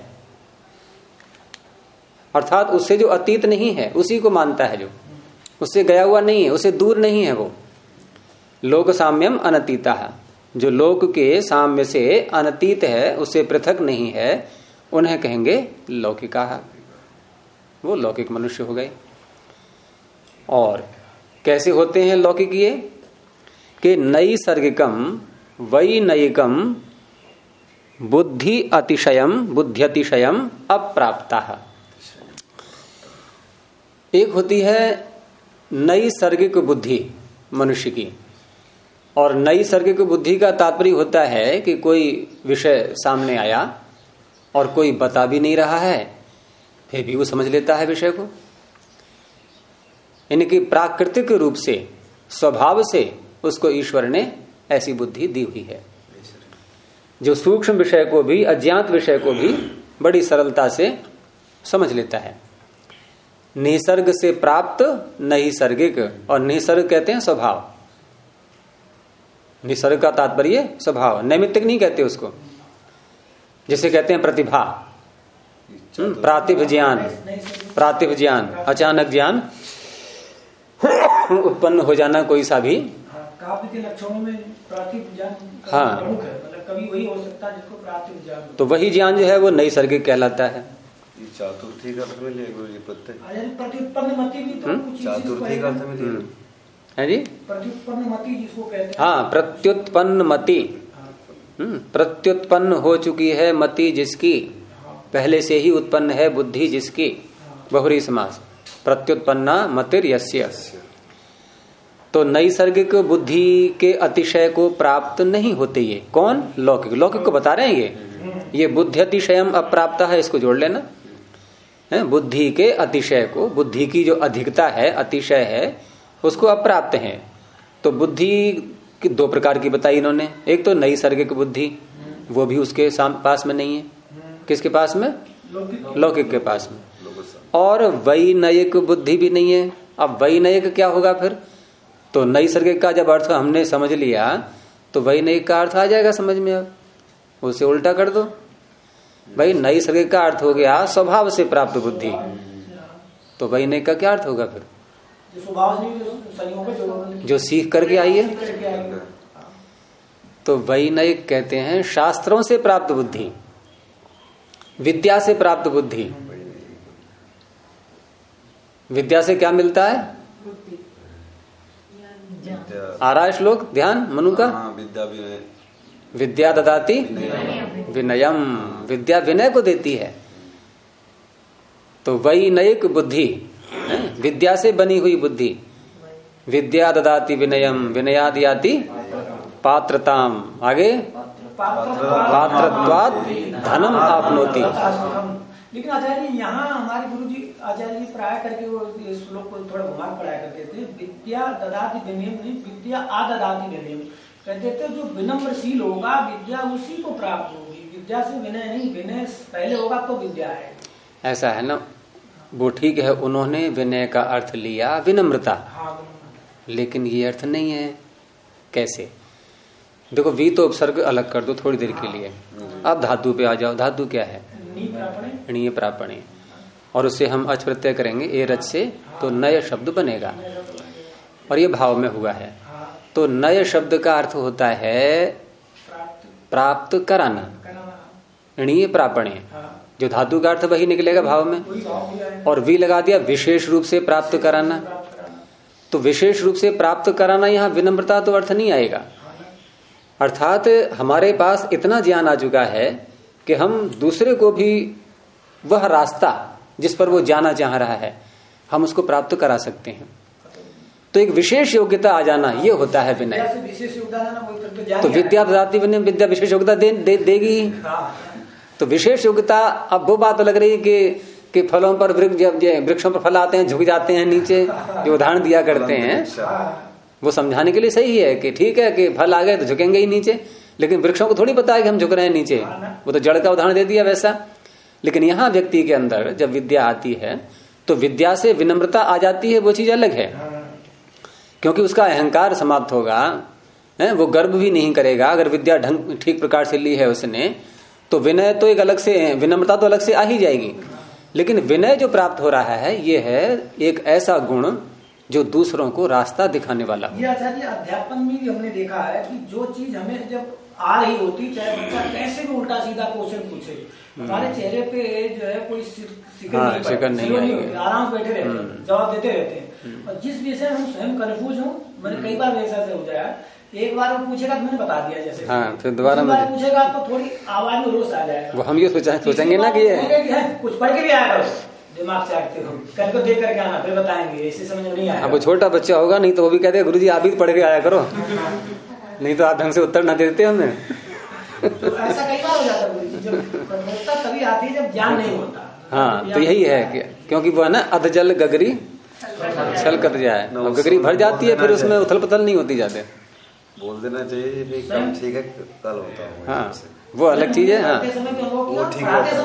अर्थात उससे जो अतीत नहीं है उसी को मानता है, जो उससे गया हुआ नहीं है, उससे दूर नहीं है वो। लोक साम्यम अनतीता, जो लोक के साम्य से अनतीत है, उससे पृथक नहीं है, उन्हें कहेंगे लौकिका। वो लौकिक मनुष्य हो गए। और कैसे होते हैं लौकिक ये? कि नैसर्गिकम वैनयिकम बुद्धि अतिशयम अप्राप्ता। एक होती है नैसर्गिक बुद्धि मनुष्य की, और नैसर्गिक बुद्धि का तात्पर्य होता है कि कोई विषय सामने आया और कोई बता भी नहीं रहा है, फिर भी वो समझ लेता है विषय को। इनकी प्राकृतिक रूप से, स्वभाव से उसको ईश्वर ने ऐसी बुद्धि दी हुई है, जो सूक्ष्म विषय को भी, अज्ञात विषय को भी बड़ी सरलता से समझ लेता है। निसर्ग से प्राप्त नैसर्गिक, और निसर्ग कहते हैं स्वभाव। निसर्ग का तात्पर्य स्वभाव, नैमित्तिक नहीं कहते उसको। जैसे कहते हैं प्रतिभा, प्रातिभ ज्ञान, प्रातिभ ज्ञान, अचानक ज्ञान उत्पन्न हो जाना कोई सा भी। काव्य के लक्षणों में प्रातिभ ज्ञान प्रमुख है, मतलब कभी वही हो सकता है जिसको प्रातिभ ज्ञान। तो वही ज्ञान जो है वो नैसर्गिक कहलाता है। चातुर्थी अर्थ में लिए गुरु जी प्रत्युत्पन्न मति भी तो कुछ चातुर्थी अर्थ में लिए है जी, प्रत्युत्पन्न मति जिसको कहते हैं। हाँ, प्रत्युत्पन्न मति, प्रत्युत्पन्न हो चुकी है मति जिसकी, पहले से ही उत्पन्न है बुद्धि जिसकी, बहुरी समास, प्रत्युत्पन्ना मतिर यस्य। तो नैसर्गिक बुद्धि के अतिशय को प्राप्त नहीं होते ये। कौन? लौकिक। लौकिक को बता रहे हैं ये बुद्धि अतिशयम अप्राप्त है, इसको जोड़ लेना है। बुद्धि के अतिशय को, बुद्धि की जो अधिकता है, अतिशय है, उसको अप्राप्त है। तो बुद्धि की दो प्रकार की बताई इन्होंने। एक तो नैसर्गिक बुद्धि, वो भी उसके पास में नहीं है। किसके पास में? लौकिक के पास में। और वैनयिक बुद्धि भी नहीं है। अब वैनयिक क्या होगा फिर? तो नैसर्गिक का जब अर्थ हमने समझ लिया तो वैनयिक का अर्थ आ जाएगा समझ में। अब उसे उल्टा कर दो, भाई नैसर्गिक का अर्थ हो गया स्वभाव से प्राप्त बुद्धि, तो वैनयिक का क्या अर्थ होगा फिर? जो सीख करके आई है। तो वैनयिक कहते हैं शास्त्रों से प्राप्त बुद्धि, विद्या से प्राप्त बुद्धि। विद्या से क्या मिलता है? आ रहा है श्लोक, ध्यान मनु का। विद्या ददाति विनयम, विद्या विनय को देती है। तो वैनयिक बुद्धि, विद्या से बनी हुई बुद्धि। विद्या ददाति विनयम, विनयाद याति पात्रताम, आगे पात्रत्वात् धनम आपनोति। लेकिन आचार्य यहाँ हमारे गुरु जी आचार्य जी प्राय करके वो श्लोक को थोड़ा घुमा पढ़ाया करते थे। विद्या ददाति विनयम नहीं, विद्या आददाति विनयम कहते थे। जो विनम्रशील होगा विद्या उसी को प्राप्त होगी, विद्या से विनय नहीं। विनय पहले होगा तो विद्या है। ऐसा है ना, वो ठीक है। उन्होंने विनय का अर्थ लिया विनम्रता, लेकिन ये अर्थ नहीं है। कैसे? देखो, वी तो उपसर्ग अलग कर दो थोड़ी देर के लिए। अब धातु पे आ जाओ। धातु क्या है? णीय प्रापणे। और उससे हम अच प्रत्यय करेंगे ए रच से, तो नय शब्द बनेगा। और ये भाव में हुआ है। तो नय शब्द का अर्थ होता है प्राप्त कराना, णीय प्रापणे। जो धातु का अर्थ वही निकलेगा भाव में। और वी लगा दिया विशेष रूप से प्राप्त कराना। तो विशेष रूप से प्राप्त कराना, यहाँ विनम्रता तो अर्थ नहीं आएगा। अर्थात हमारे पास इतना ज्ञान आ चुका है कि हम दूसरे को भी वह रास्ता जिस पर वो जाना चाह रहा है, हम उसको प्राप्त करा सकते हैं। तो एक विशेष योग्यता आ जाना, ये होता है विनय। तो विद्या ददाति विनय, विद्या विशेष योग्यता देगी। तो विशेष योग्यता, अब वो बात लग रही है कि फलों पर वृक्षों पर फल आते हैं, झुक जाते हैं नीचे, जो उदाहरण दिया करते हैं, वो समझाने के लिए सही है कि ठीक है कि फल आ गए तो झुकेंगे ही नीचे। लेकिन वृक्षों को थोड़ी पता है कि हम झुक रहे हैं नीचे, वो तो जड़ का उदाहरण दे दिया वैसा। लेकिन यहाँ व्यक्ति के अंदर जब विद्या आती है तो विद्या से विनम्रता आ जाती है, वो चीज अलग है। क्योंकि उसका अहंकार समाप्त होगा, वो गर्व भी नहीं करेगा। अगर विद्या ढंग ठीक प्रकार से ली है उसने, तो विनय तो एक अलग से, विनम्रता तो अलग से आ ही जाएगी। लेकिन विनय जो प्राप्त हो रहा है, ये है एक ऐसा गुण जो दूसरों को रास्ता दिखाने वाला। ये आचार्य अध्यापन में भी हमने देखा है कि जो चीज हमें जब आ रही होती, चाहे बच्चा कैसे भी उल्टा सीधा क्वेश्चन पूछे, हमारे चेहरे पे जो है कोई शिकन नहीं, आराम बैठे रहते हैं, जवाब देते रहते हैं। और जिस विषय हम स्वयं कंफ्यूज हूँ, मैंने कई बार वैसा से हो जाए, एक बार वो पूछेगा तो मैंने बता दिया जैसे, फिर दोबारा पूछेगा तो थोड़ी आवाज में रोष आ जाएगा। वो हम ये सोचेंगे ना कि कुछ पढ़ के भी आया करो, दिमाग से आते हो, कल को देख करके आना, फिर बताएंगे, ऐसे समझ में नहीं आया। अब वो छोटा बच्चा होगा, नहीं तो वो भी कहते गुरुजी आप ही पढ़ के आया करो, नहीं तो आप ढंग से उत्तर ना देते हमें। तो ऐसा कई बार हो जाता है गुरुजी, जब कठोरता तभी आती है जब ज्ञान नहीं होता। हाँ, तो यही है क्योंकि वो है ना, अधजल गगरी छलकत जाए, और गगरी भर जाती है, फिर उसमें उथल पुथल नहीं होती जाते। बोल देना चाहिए ठीक है, कल होता है। हाँ, वो अलग चीज है। हाँ, वो ठीक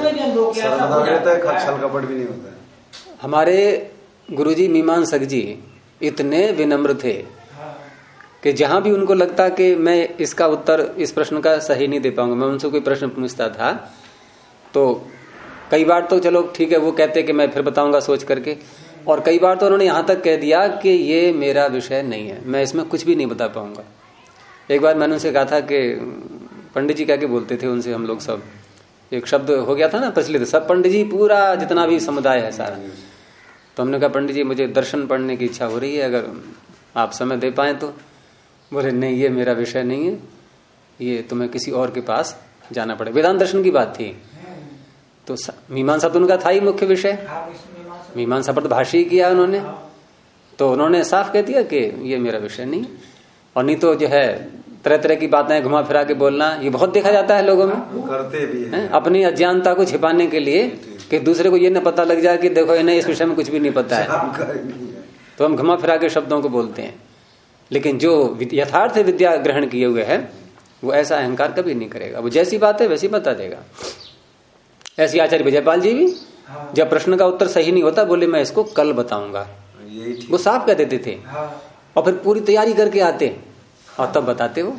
है, छल कपट भी नहीं होता है। हमारे गुरुजी मीमांसक जी इतने विनम्र थे कि जहां भी उनको लगता कि मैं इसका उत्तर इस प्रश्न का सही नहीं दे पाऊंगा, मैं उनसे कोई प्रश्न पूछता था तो कई बार तो चलो ठीक है वो कहते कि मैं फिर बताऊंगा सोच करके, और कई बार तो उन्होंने यहां तक कह दिया कि ये मेरा विषय नहीं है, मैं इसमें कुछ भी नहीं बता पाऊंगा। एक बार मैंने उनसे कहा था कि पंडित जी क्या के बोलते थे उनसे हम लोग सब, एक शब्द हो गया था ना प्रचलित, सब पंडित जी पूरा जितना भी समुदाय है सारा, तो हमने कहा पंडित जी मुझे दर्शन पढ़ने की इच्छा हो रही है, अगर आप समय दे पाए तो। बोले नहीं ये मेरा विषय नहीं है, ये तुम्हें किसी और के पास जाना पड़ेगा। वेदांत दर्शन की बात थी, तो मीमांसा तो उनका था ही मुख्य विषय, मीमांसा पर तो भाष्य ही किया उन्होंने, तो उन्होंने साफ कह दिया कि ये मेरा विषय नहीं। और नहीं तो जो है तरह तरह की बातें घुमा फिरा के बोलना, ये बहुत देखा जाता है लोगों में, करते भी हैं अपनी अज्ञानता को छिपाने के लिए कि दूसरे को ये न पता लग जाए कि देखो इन्हें इस विषय में कुछ भी नहीं पता है, तो हम घुमा फिरा के शब्दों को बोलते हैं। लेकिन जो यथार्थ विद्या ग्रहण किए हुए है वो ऐसा अहंकार कभी नहीं करेगा, वो जैसी बात है वैसी बता देगा। ऐसी आचार्य विजयपाल जी भी जब प्रश्न का उत्तर सही नहीं होता बोले मैं इसको कल बताऊंगा, वो साफ कह देते थे और फिर पूरी तैयारी करके आते और तब बताते वो।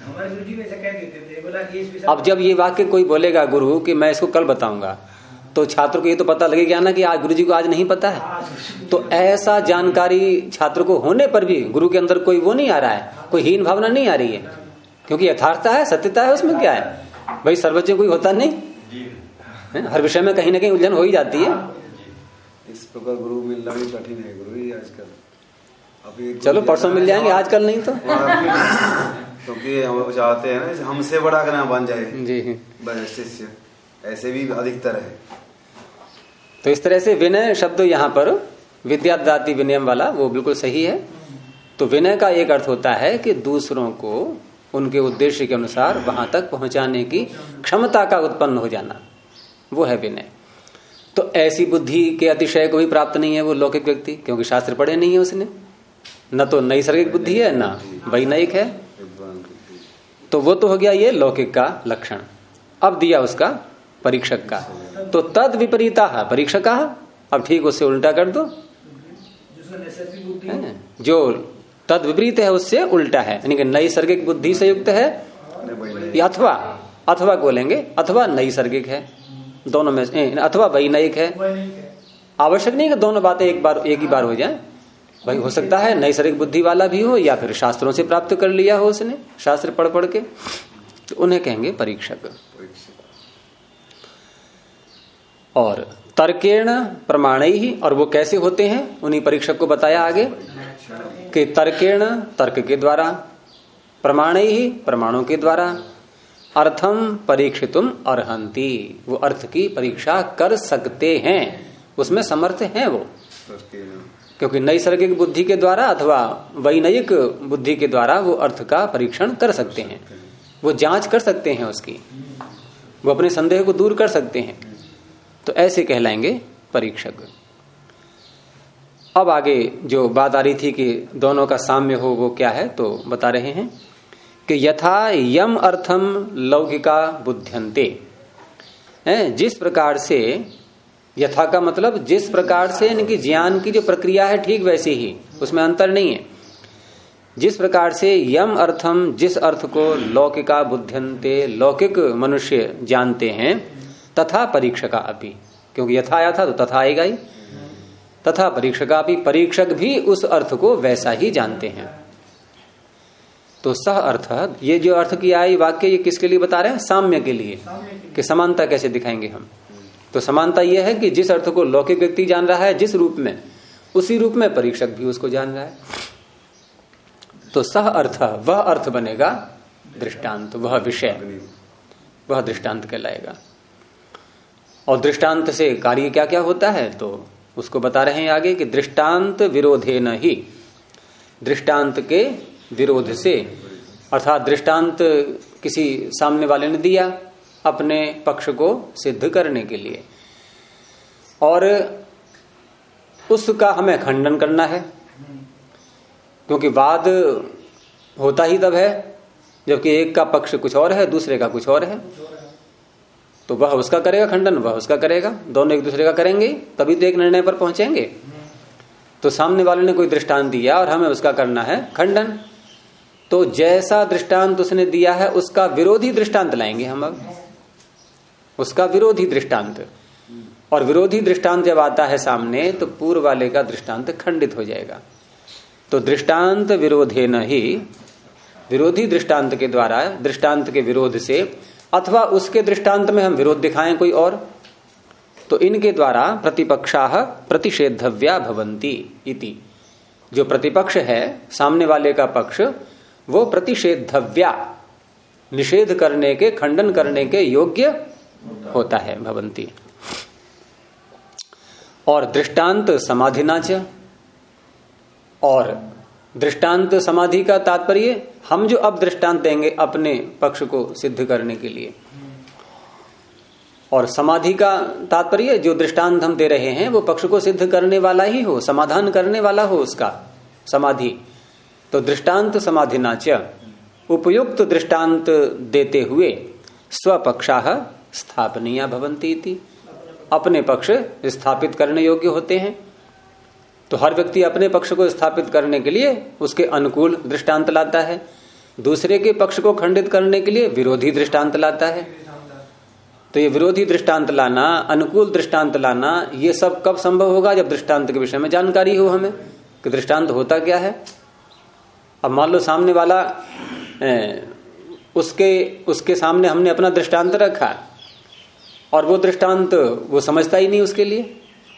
अब जब ये वाक्य कोई बोलेगा गुरु कि मैं इसको कल बताऊंगा, तो छात्र को ये तो पता लगेगा ना कि आज गुरु जी को आज नहीं पता है, तो ऐसा जानकारी छात्र को होने पर भी गुरु के अंदर कोई वो नहीं आ रहा है, कोई हीन भावना नहीं आ रही है, क्योंकि यथार्थता है, सत्यता है, उसमें क्या है भाई, सर्वज्ञ कोई होता नहीं, हर विषय में कहीं ना कहीं उलझन हो ही जाती है। इस प्रकार गुरु मिलना भी कठिन है गुरु जी आजकल। अभी चलो परसों मिल जाएंगे, आजकल नहीं तो क्योंकि हम चाहते हैं ना हमसे बड़ा करना बन जाए जी शिष्य, ऐसे भी अधिकतर है। तो इस तरह से विनय शब्द यहाँ पर विद्यादाति विनयम वाला वो बिल्कुल सही है। तो विनय का एक अर्थ होता है कि दूसरों को उनके उद्देश्य के अनुसार वहां तक पहुंचाने की क्षमता का उत्पन्न हो जाना, वो है विनय। तो ऐसी बुद्धि के अतिशय को भी प्राप्त नहीं है वो लौकिक व्यक्ति, क्योंकि शास्त्र पढ़े नहीं है उसने, न तो नैसर्गिक बुद्धि है न वैनयिक है, तो वो तो हो गया ये लौकिक का लक्षण। अब दिया उसका परीक्षक का, तो तद विपरीता परीक्षका, अब ठीक उससे उल्टा कर दो, जो तद विपरीत है उससे उल्टा है, यानी कि नैसर्गिक बुद्धि से युक्त है, अथवा बोलेंगे अथवा नैसर्गिक है, दोनों में अथवा वैनयिक है। आवश्यक नहीं कि दोनों बातें एक ही बार हो जाए, भाई हो सकता है नैसर्गिक बुद्धि वाला भी हो या फिर शास्त्रों से प्राप्त कर लिया हो उसने, शास्त्र पढ़ पढ़ के, तो उन्हें कहेंगे परीक्षक। और तर्केण प्रमाणै ही, और वो कैसे होते हैं उन्हीं परीक्षक को बताया आगे कि तर्केण तर्क के द्वारा, प्रमाणै ही प्रमाणों के द्वारा, अर्थम परीक्षितुम अर्हन्ति, वो अर्थ की परीक्षा कर सकते हैं, उसमें समर्थ हैं वो, क्योंकि नैसर्गिक बुद्धि के द्वारा अथवा वैनयिक बुद्धि के द्वारा वो अर्थ का परीक्षण कर सकते हैं, वो जांच कर सकते हैं उसकी, वो अपने संदेह को दूर कर सकते हैं, तो ऐसे कहलाएंगे परीक्षक। अब आगे जो बात आ रही थी कि दोनों का साम्य हो वो क्या है, तो बता रहे हैं कि यथा यम अर्थम लौकिका बुद्ध्यन्ते, जिस प्रकार से, यथा का मतलब जिस प्रकार से इनकी ज्ञान की जो प्रक्रिया है ठीक वैसे ही, उसमें अंतर नहीं है। जिस प्रकार से यम अर्थम, जिस अर्थ को लौकिका बुद्ध्यन्ते, लौकिक मनुष्य जानते हैं, तथा परीक्षका अपि, क्योंकि यथा आया था तो तथा आएगा ही, तथा परीक्षका अपि, परीक्षक भी उस अर्थ को वैसा ही जानते हैं। तो सह अर्थ, ये जो अर्थ किया है वाक्य, ये किसके लिए बता रहे हैं, साम्य के लिए, कि समानता कैसे दिखाएंगे हम। तो समानता यह है कि जिस अर्थ को लौकिक व्यक्ति जान रहा है जिस रूप में, उसी रूप में परीक्षक भी उसको जान रहा है। तो सह अर्थ, वह अर्थ बनेगा दृष्टांत, वह विषय, वह दृष्टांत कहलाएगा। और दृष्टांत से कार्य क्या क्या होता है, तो उसको बता रहे हैं आगे कि दृष्टांत विरोधेन ही, दृष्टांत के विरोध से, अर्थात दृष्टांत किसी सामने वाले ने दिया अपने पक्ष को सिद्ध करने के लिए, और उसका हमें खंडन करना है, क्योंकि वाद होता ही तब है जबकि एक का पक्ष कुछ और है दूसरे का कुछ और है, तो वह उसका करेगा खंडन, वह उसका करेगा, दोनों एक दूसरे का करेंगे, तभी तो एक निर्णय पर पहुंचेंगे। तो सामने वाले ने कोई दृष्टांत दिया और हमें उसका करना है खंडन, तो जैसा दृष्टांत उसने दिया है उसका विरोधी दृष्टांत लाएंगे हम अब, उसका विरोधी दृष्टांत। और विरोधी दृष्टांत जब आता है सामने तो पूर्व वाले का दृष्टांत खंडित हो जाएगा। तो दृष्टांत विरोधे न ही, विरोधी दृष्टांत के द्वारा, दृष्टांत के विरोध से, अथवा उसके दृष्टांत में हम विरोध दिखाएं कोई और, तो इनके द्वारा प्रतिपक्षाः प्रतिषेधव्या भवन्ति इति। जो प्रतिपक्ष है, सामने वाले का पक्ष, वो प्रतिषेधव्या, निषेध करने के, खंडन करने के योग्य होता है, भवन्ति। और दृष्टांत समाधिनाच, और दृष्टांत समाधि का तात्पर्य हम जो अब दृष्टांत देंगे अपने पक्ष को सिद्ध करने के लिए, और समाधि का तात्पर्य जो दृष्टांत हम दे रहे हैं वो पक्ष को सिद्ध करने वाला ही हो, समाधान करने वाला हो उसका समाधि। तो दृष्टांत समाधिनाच, उपयुक्त दृष्टांत देते हुए स्वपक्षाः स्थापनीया भवन्ति इति, अपने पक्ष स्थापित करने योग्य होते हैं। तो हर व्यक्ति अपने पक्ष को स्थापित करने के लिए उसके अनुकूल दृष्टांत लाता है, दूसरे के पक्ष को खंडित करने के लिए विरोधी दृष्टांत लाता है। तो ये विरोधी दृष्टांत लाना, अनुकूल दृष्टांत लाना, ये सब कब संभव होगा? जब दृष्टांत के विषय में जानकारी हो हमें कि दृष्टांत होता क्या है। अब मान लो सामने वाला उसके सामने हमने अपना दृष्टांत रखा और वो दृष्टांत वो समझता ही नहीं उसके लिए,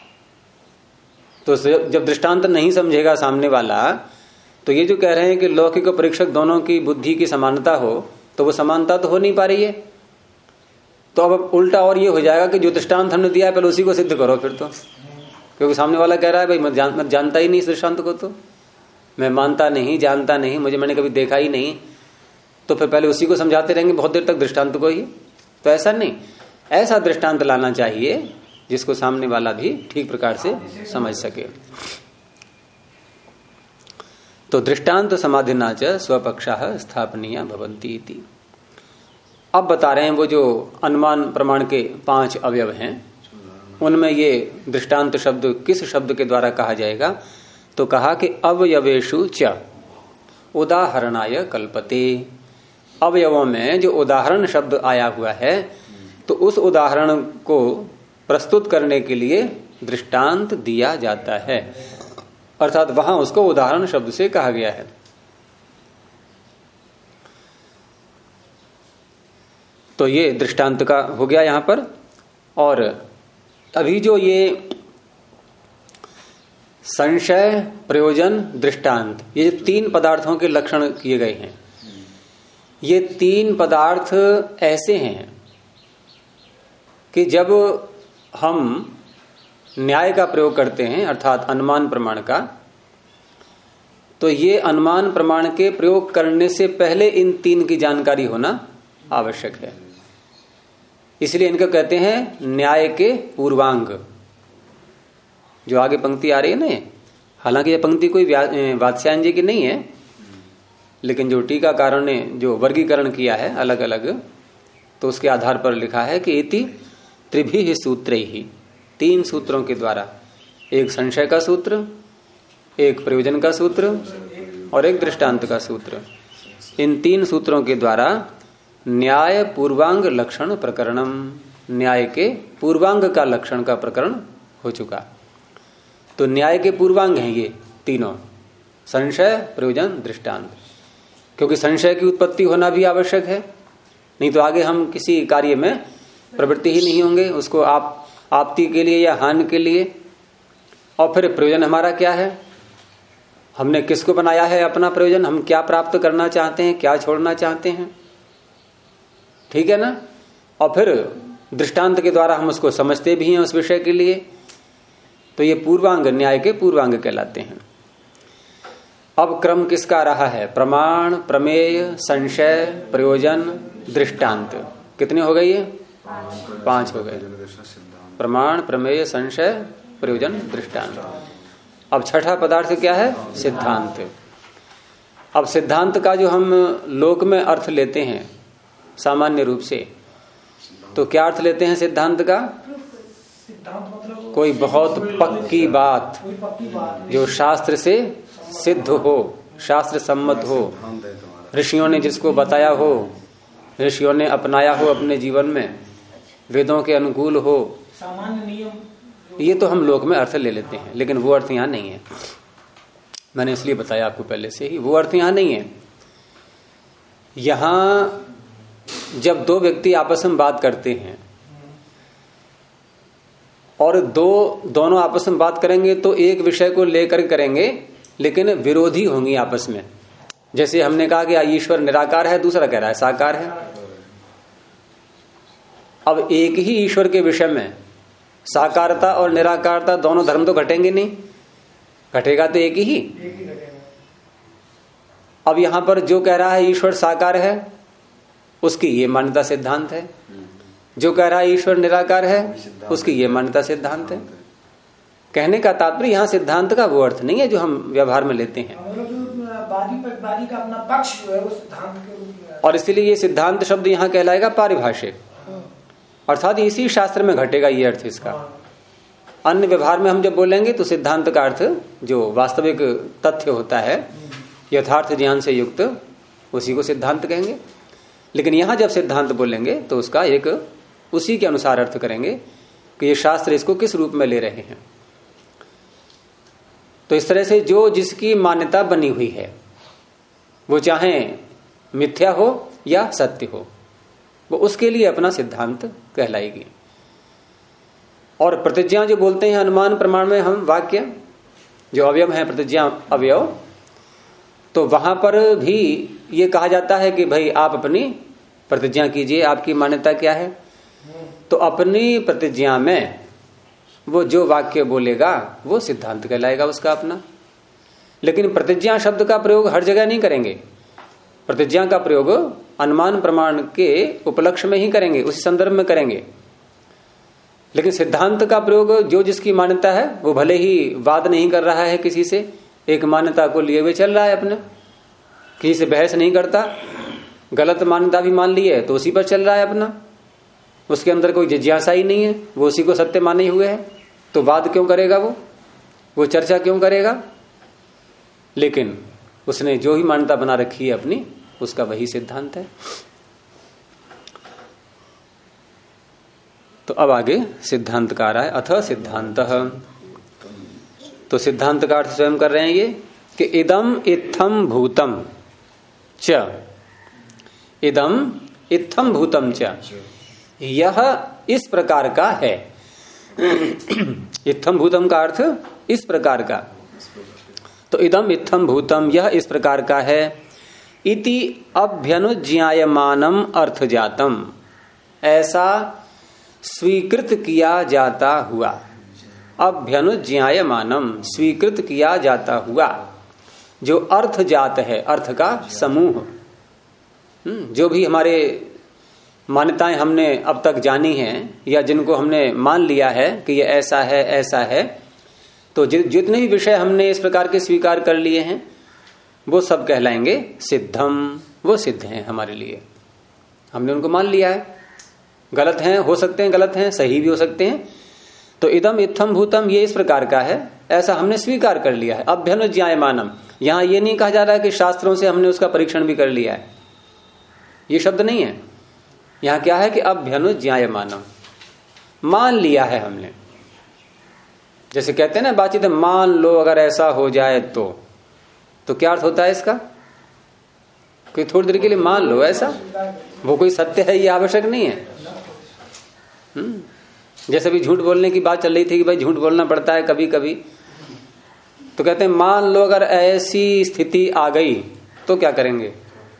तो जब दृष्टांत नहीं समझेगा सामने वाला, तो ये जो कह रहे हैं कि लौकिक और परीक्षक दोनों की बुद्धि की समानता हो, तो वो समानता तो हो नहीं पा रही है। तो अब उल्टा और ये हो जाएगा कि जो दृष्टांत हमने दिया है पहले उसी को सिद्ध करो फिर, तो क्योंकि सामने वाला कह रहा है भाई मैं जानता ही नहीं इस दृष्टांत को, तो मैं मानता नहीं, जानता नहीं, मैंने कभी देखा ही नहीं, तो फिर पहले उसी को समझाते रहेंगे बहुत देर तक दृष्टांत को ही। तो ऐसा नहीं, ऐसा दृष्टांत लाना चाहिए जिसको सामने वाला भी ठीक प्रकार से समझ सके। तो दृष्टांत समाधिनाच स्वपक्षाः स्थापनीया भवन्ति इति। अब बता रहे हैं वो जो अनुमान प्रमाण के 5 अवयव हैं, उनमें ये दृष्टांत शब्द किस शब्द के द्वारा कहा जाएगा? तो कहा कि अवयवेषु च उदाहरणाय कल्पते। अवयवों में जो उदाहरण शब्द आया हुआ है, तो उस उदाहरण को प्रस्तुत करने के लिए दृष्टांत दिया जाता है, अर्थात वहां उसको उदाहरण शब्द से कहा गया है। तो ये दृष्टांत का हो गया यहां पर। और अभी जो ये संशय, प्रयोजन, दृष्टांत, ये 3 पदार्थों के लक्षण किए गए हैं, ये 3 पदार्थ ऐसे हैं कि जब हम न्याय का प्रयोग करते हैं, अर्थात अनुमान प्रमाण का, तो ये अनुमान प्रमाण के प्रयोग करने से पहले इन 3 की जानकारी होना आवश्यक है। इसलिए इनको कहते हैं न्याय के पूर्वांग। जो आगे पंक्ति आ रही है ना, हालांकि यह पंक्ति कोई वात्स्यायन जी की नहीं है, लेकिन जो टीकाकारों ने जो वर्गीकरण किया है अलग अलग, तो उसके आधार पर लिखा है कि इति त्रिभिः सूत्रैहि, 3 सूत्रों के द्वारा, एक संशय का सूत्र, एक प्रयोजन का सूत्र और एक दृष्टांत का सूत्र, इन 3 सूत्रों के द्वारा न्याय पूर्वांग लक्षण प्रकरणम, न्याय के पूर्वांग का लक्षण का प्रकरण हो चुका। तो न्याय के पूर्वांग हैं ये तीनों, संशय, प्रयोजन, दृष्टांत। क्योंकि संशय की उत्पत्ति होना भी आवश्यक है, नहीं तो आगे हम किसी कार्य में प्रवृत्ति ही नहीं होंगे, उसको आपत्ति के लिए या हानि के लिए। और फिर प्रयोजन हमारा क्या है, हमने किसको बनाया है अपना प्रयोजन, हम क्या प्राप्त करना चाहते हैं, क्या छोड़ना चाहते हैं, ठीक है ना। और फिर दृष्टांत के द्वारा हम उसको समझते भी हैं उस विषय के लिए। तो ये पूर्वांग, न्याय के पूर्वांग कहलाते हैं। अब क्रम किसका रहा है? प्रमाण, प्रमेय, संशय, प्रयोजन, दृष्टांत। कितने हो गए ये? 5 हो गए। प्रमाण, प्रमेय, संशय, प्रयोजन, दृष्टांत। अब छठा पदार्थ क्या है? सिद्धांत। अब सिद्धांत का जो हम लोक में अर्थ लेते हैं सामान्य रूप से, तो क्या अर्थ लेते हैं सिद्धांत का? मतलब कोई बहुत पक्की बात, जो शास्त्र से सिद्ध हो, शास्त्र सम्मत हो, ऋषियों ने जिसको बताया हो, ऋषियों ने अपनाया हो अपने जीवन में, वेदों के अनुकूल हो, सामान्य नियम, ये तो हम लोक में अर्थ ले लेते हैं, लेकिन वो अर्थ यहां नहीं है। मैंने इसलिए बताया आपको पहले से ही, वो अर्थ यहां नहीं है। यहां जब दो व्यक्ति आपस में बात करते हैं और दोनों आपस में बात करेंगे तो एक विषय को लेकर करेंगे, लेकिन विरोधी होंगी आपस में। जैसे हमने कहा कि ईश्वर निराकार है, दूसरा कह रहा है साकार है। अब एक ही ईश्वर के विषय में साकारता और निराकारता दोनों धर्म तो घटेंगे नहीं, घटेगा तो एक ही। अब यहां पर जो कह रहा है ईश्वर साकार है, उसकी ये मान्यता सिद्धांत है। जो कह रहा है ईश्वर निराकार है, उसकी ये मान्यता सिद्धांत है। कहने का तात्पर्य यहां सिद्धांत का वो अर्थ नहीं है जो हम व्यवहार में लेते हैं। वादी का अपना पक्ष जो है वो सिद्धांत के रूप में, और इसीलिए ये सिद्धांत शब्द यहां कहलाएगा पारिभाषिक, अर्थात इसी शास्त्र में घटेगा ये अर्थ इसका। अन्य व्यवहार में हम जब बोलेंगे तो सिद्धांत का अर्थ जो वास्तविक तथ्य होता है, यथार्थ ज्ञान से युक्त, उसी को सिद्धांत कहेंगे। लेकिन यहां जब सिद्धांत बोलेंगे तो उसका एक उसी के अनुसार अर्थ करेंगे कि ये शास्त्र इसको किस रूप में ले रहे हैं। तो इस तरह से जो जिसकी मान्यता बनी हुई है, वो चाहे मिथ्या हो या सत्य हो, वो उसके लिए अपना सिद्धांत कहलाएगी। और प्रतिज्ञा जो बोलते हैं अनुमान प्रमाण में हम वाक्य जो अवयव है, प्रतिज्ञा अवयव, तो वहां पर भी ये कहा जाता है कि भाई आप अपनी प्रतिज्ञा कीजिए, आपकी मान्यता क्या है। तो अपनी प्रतिज्ञा में वो जो वाक्य बोलेगा वो सिद्धांत कहलाएगा उसका अपना। लेकिन प्रतिज्ञा शब्द का प्रयोग हर जगह नहीं करेंगे, प्रतिज्ञा का प्रयोग अनुमान प्रमाण के उपलक्ष्य में ही करेंगे, उसी संदर्भ में करेंगे। लेकिन सिद्धांत का प्रयोग जो जिसकी मान्यता है, वो भले ही वाद नहीं कर रहा है किसी से, एक मान्यता को लिए हुए चल रहा है अपने, किसी से बहस नहीं करता, गलत मान्यता भी मान ली है तो उसी पर चल रहा है अपना, उसके अंदर कोई जिज्ञासा ही नहीं है, वो उसी को सत्य माने हुए है। तो वाद क्यों करेगा वो चर्चा क्यों करेगा? लेकिन उसने जो ही मान्यता बना रखी है अपनी, उसका वही सिद्धांत है। तो अब आगे सिद्धांत का आ रहा है, अथ सिद्धांतः। तो सिद्धांत का अर्थ स्वयं कर रहे हैं ये कि इदम इत्थम भूतम च, इदम इत्थम भूतम च, यह इस प्रकार का है। इत्थम भूतम का अर्थ इस प्रकार का। तो इदम इत्थम भूतम, यह इस प्रकार का है। इति अभ्यनुज्ञायमानम अर्थ जातम, ऐसा स्वीकृत किया जाता हुआ। अभ्यनुज्ञायमानम, स्वीकृत किया जाता हुआ, जो अर्थ जात है, अर्थ का समूह। जो भी हमारे मान्यताएं हमने अब तक जानी हैं या जिनको हमने मान लिया है कि ये ऐसा है ऐसा है, तो जितने भी विषय हमने इस प्रकार के स्वीकार कर लिए हैं वो सब कहलाएंगे सिद्धम, वो सिद्ध हैं हमारे लिए, हमने उनको मान लिया है। गलत हैं, हो सकते हैं गलत हैं, सही भी हो सकते हैं। तो इदम इत्थम भूतम, ये इस प्रकार का है, ऐसा हमने स्वीकार कर लिया है। अभ्यनुज्ञायमानम, यहां ये नहीं कहा जा रहा है कि शास्त्रों से हमने उसका परीक्षण भी कर लिया है, ये शब्द नहीं है। यहां क्या है कि अभ्यनुज्ञायमानम, मान लिया है हमने। जैसे कहते हैं ना बातचीत में, मान लो अगर ऐसा हो जाए तो क्या अर्थ होता है इसका? कोई थोड़ी देर के लिए मान लो ऐसा, वो कोई सत्य है ये आवश्यक नहीं है। जैसे भी झूठ बोलने की बात चल रही थी कि भाई झूठ बोलना पड़ता है कभी कभी, तो कहते हैं मान लो अगर ऐसी स्थिति आ गई तो क्या करेंगे।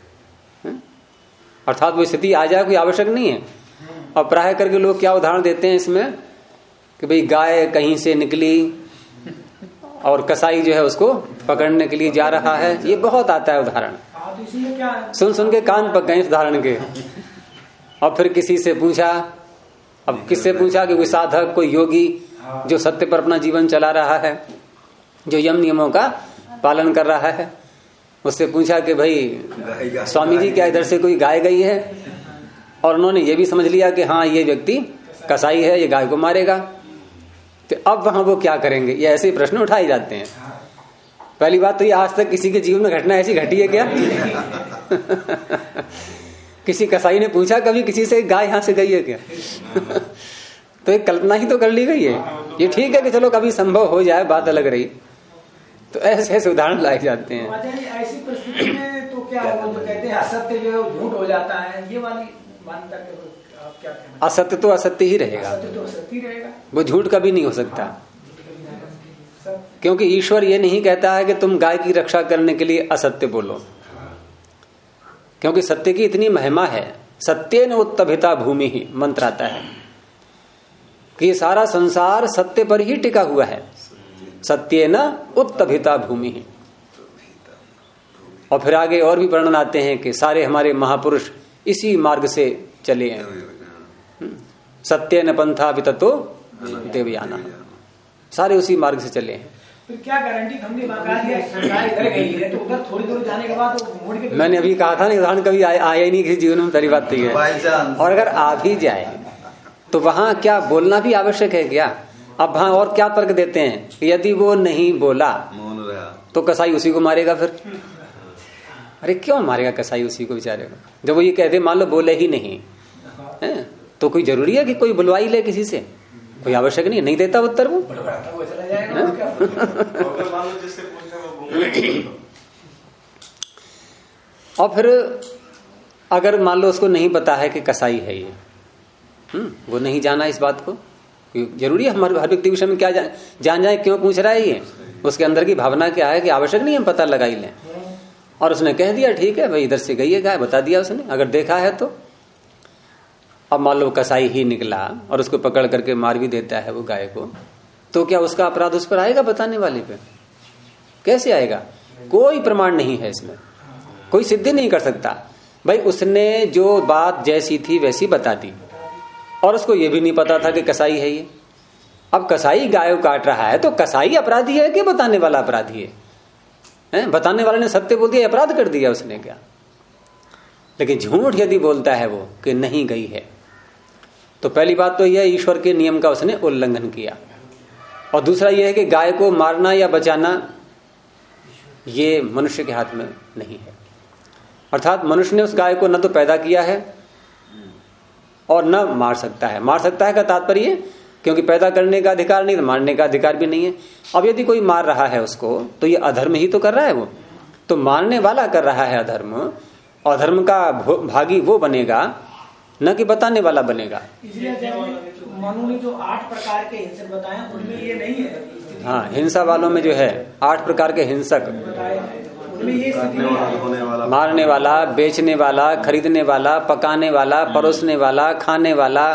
अर्थात वो स्थिति आ जाए कोई आवश्यक नहीं है। और प्राय करके लोग क्या उदाहरण देते हैं इसमें कि भाई गाय कहीं से निकली और कसाई जो है उसको पकड़ने के लिए जा रहा है, ये बहुत आता है उदाहरण। सुन सुन के कान पक गए इस उदाहरण के। और फिर किसी से पूछा, अब किससे पूछा कि कोई साधक, कोई योगी जो सत्य पर अपना जीवन चला रहा है, जो यम नियमों का पालन कर रहा है, उससे पूछा कि भाई स्वामी जी क्या इधर से कोई गाय गई है? और उन्होंने ये भी समझ लिया कि हाँ ये व्यक्ति कसाई है, ये गाय को मारेगा। तो अब वहां वो क्या करेंगे? ये ऐसे प्रश्न उठाए जाते हैं। पहली बात तो ये आज तक किसी के जीवन में घटना ऐसी घटी है क्या? किसी कसाई ने पूछा कभी किसी से गाय यहां से गई है क्या? तो एक कल्पना ही तो कर ली गई है। ये ठीक है कि चलो कभी संभव हो जाए, बात अलग रही। तो ऐसे ऐसे उदाहरण लाए जाते हैं। ऐसी परिस्थिति में तो क्या वो जो कहते हैं असत्य जो है झूठ हो जाता है, ये वाली मान्यता आप क्या कहना? असत्य तो असत्य ही रहेगा, असत्य तो असत्य ही रहेगा, वो झूठ कभी नहीं हो सकता। क्योंकि ईश्वर ये नहीं कहता है कि तुम गाय की रक्षा करने के लिए असत्य बोलो, क्योंकि सत्य की इतनी महिमा है। सत्येन उत्तभिता भूमि ही मंत्र आता है कि ये सारा संसार सत्य पर ही टिका हुआ है। सत्येन उत्तभिता भूमि ही। और फिर आगे और भी वर्णन आते हैं कि सारे हमारे महापुरुष इसी मार्ग से चले हैं। सत्येन पंथा विततो देवयाना, सारे उसी मार्ग से चले हैं। तो क्या गारंटी हमने सरकार इधर गई है तो उधर थोड़ी दूर जाने के बाद तो मोड़ के, मैंने अभी कहा था ना, उदाहरण कभी आया ही नहीं किसी जीवन में, पहली बात तो है। और अगर आ भी जाए तो वहां क्या बोलना भी आवश्यक है क्या? अब वहां और क्या तर्क देते हैं कि यदि वो नहीं बोला तो कसाई उसी को मारेगा। फिर अरे क्यों मारेगा कसाई उसी को बेचारे को, जब वो ये कहते मान लो बोले ही नहीं है तो कोई जरूरी है कि कोई बुलवाई ले किसी से? कोई आवश्यक नहीं देता उत्तर वो। और फिर अगर मान लो उसको नहीं पता है कि कसाई है ये, वो नहीं जाना इस बात को, जरूरी है हमारे हर व्यक्ति विषय में क्या जान जाए, क्यों पूछ रहा है ये, उसके अंदर की भावना क्या है कि आवश्यक नहीं हम पता लगा ही लें। और उसने कह दिया ठीक है भाई इधर से गई है गाय, बता दिया उसने, अगर देखा है तो। अब मान लो कसाई ही निकला और उसको पकड़ करके मार भी देता है वो गाय को, तो क्या उसका अपराध उस पर आएगा बताने वाले पे? कैसे आएगा? कोई प्रमाण नहीं है इसमें, कोई सिद्धि नहीं कर सकता। भाई उसने जो बात जैसी थी वैसी बता दी और उसको ये भी नहीं पता था कि कसाई है ये। अब कसाई गाय को काट रहा है तो कसाई अपराधी है कि बताने वाला अपराधी है? बताने वाले ने सत्य बोल दिया, अपराध कर दिया उसने क्या? लेकिन झूठ यदि बोलता है वो कि नहीं गई है, तो पहली बात तो यह ईश्वर के नियम का उसने उल्लंघन किया। और दूसरा यह है कि गाय को मारना या बचाना ये मनुष्य के हाथ में नहीं है। अर्थात मनुष्य ने उस गाय को न तो पैदा किया है और न मार सकता है। मार सकता है का तात्पर्य, क्योंकि पैदा करने का अधिकार नहीं तो मारने का अधिकार भी नहीं है। अब यदि कोई मार रहा है उसको तो ये अधर्म ही तो कर रहा है वो, तो मारने वाला कर रहा है अधर्म। अधर्म का भागी वो बनेगा न कि बताने वाला बनेगा। मनु ने जो 8 प्रकार के हिंसक बताए उनमें ये नहीं है। हाँ, हिंसा वालों में जो है 8 प्रकार के हिंसक, मारने वाला, बेचने वाला, खरीदने वाला, पकाने वाला, परोसने वाला, खाने वाला,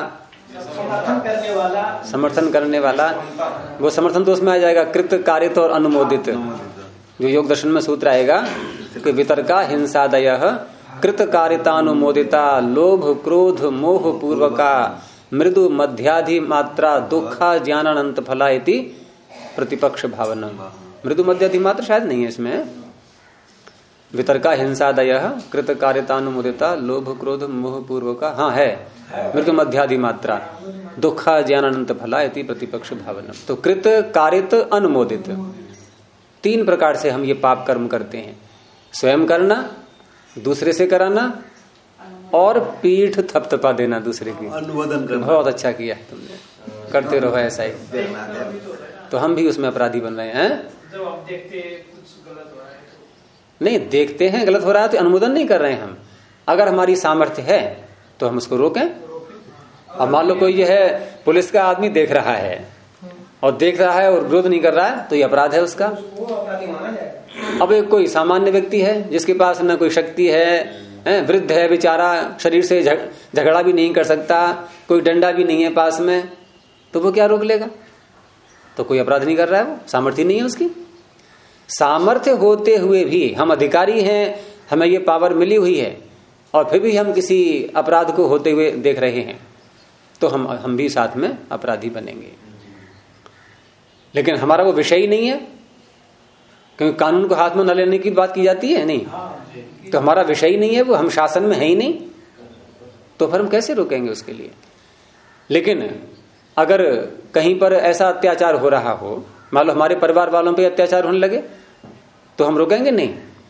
समर्थन करने वाला। वो समर्थन तो उसमें आ जाएगा कृत, कारित और अनुमोदित। जो योग दर्शन में सूत्र आएगा कि वितर्का हिंसादयः कृत कारितानुमोदिता लोभ क्रोध मोह पूर्वका मृदु मध्याधि मात्रा दुखा ज्ञानानंत फला इति प्रतिपक्ष भावना। मृदु मध्याधि मात्रा शायद नहीं है इसमें। वितर्का हिंसादयः कृत कारितानुमोदिता लोभ क्रोध मोह पूर्वका, हाँ है मृदु मध्याधि मात्रा दुखा ज्ञानानंत फला इति प्रतिपक्ष भावना। तो कृत कारित अनुमोदित 3 प्रकार से हम ये पाप कर्म करते हैं। स्वयं करना, दूसरे से कराना और पीठ थपथपा देना दूसरे की। अनुमोदन करना। बहुत अच्छा किया तुमने, करते रहो ऐसा ही। तो हम भी उसमें अपराधी बन रहे हैं। जब आप देखते कुछ गलत हो रहा है नहीं, देखते हैं गलत हो रहा है तो अनुमोदन नहीं कर रहे हैं हम। अगर हमारी सामर्थ्य है तो हम उसको रोकें। अब मान लो कोई जो है पुलिस का आदमी देख रहा है और देख रहा है और विरोध नहीं कर रहा है तो ये अपराध है उसका। अब एक कोई सामान्य व्यक्ति है जिसके पास न कोई शक्ति है, वृद्ध है बेचारा, शरीर से झगड़ा भी नहीं कर सकता, कोई डंडा भी नहीं है पास में, तो वो क्या रोक लेगा? तो कोई अपराध नहीं कर रहा है, वो सामर्थ्य नहीं है उसकी। सामर्थ्य होते हुए भी हम अधिकारी हैं, हमें ये पावर मिली हुई है और फिर भी हम किसी अपराध को होते हुए देख रहे हैं तो हम भी साथ में अपराधी बनेंगे। लेकिन हमारा वो विषय ही नहीं है, क्योंकि कानून को हाथ में न लेने की बात की जाती है नहीं, तो हमारा विषय ही नहीं है वो, हम शासन में है ही नहीं, तो फिर हम कैसे रोकेंगे उसके लिए? लेकिन अगर कहीं पर ऐसा अत्याचार हो रहा हो, मान लो हमारे परिवार वालों पे अत्याचार होने लगे, तो हम रोकेंगे नहीं?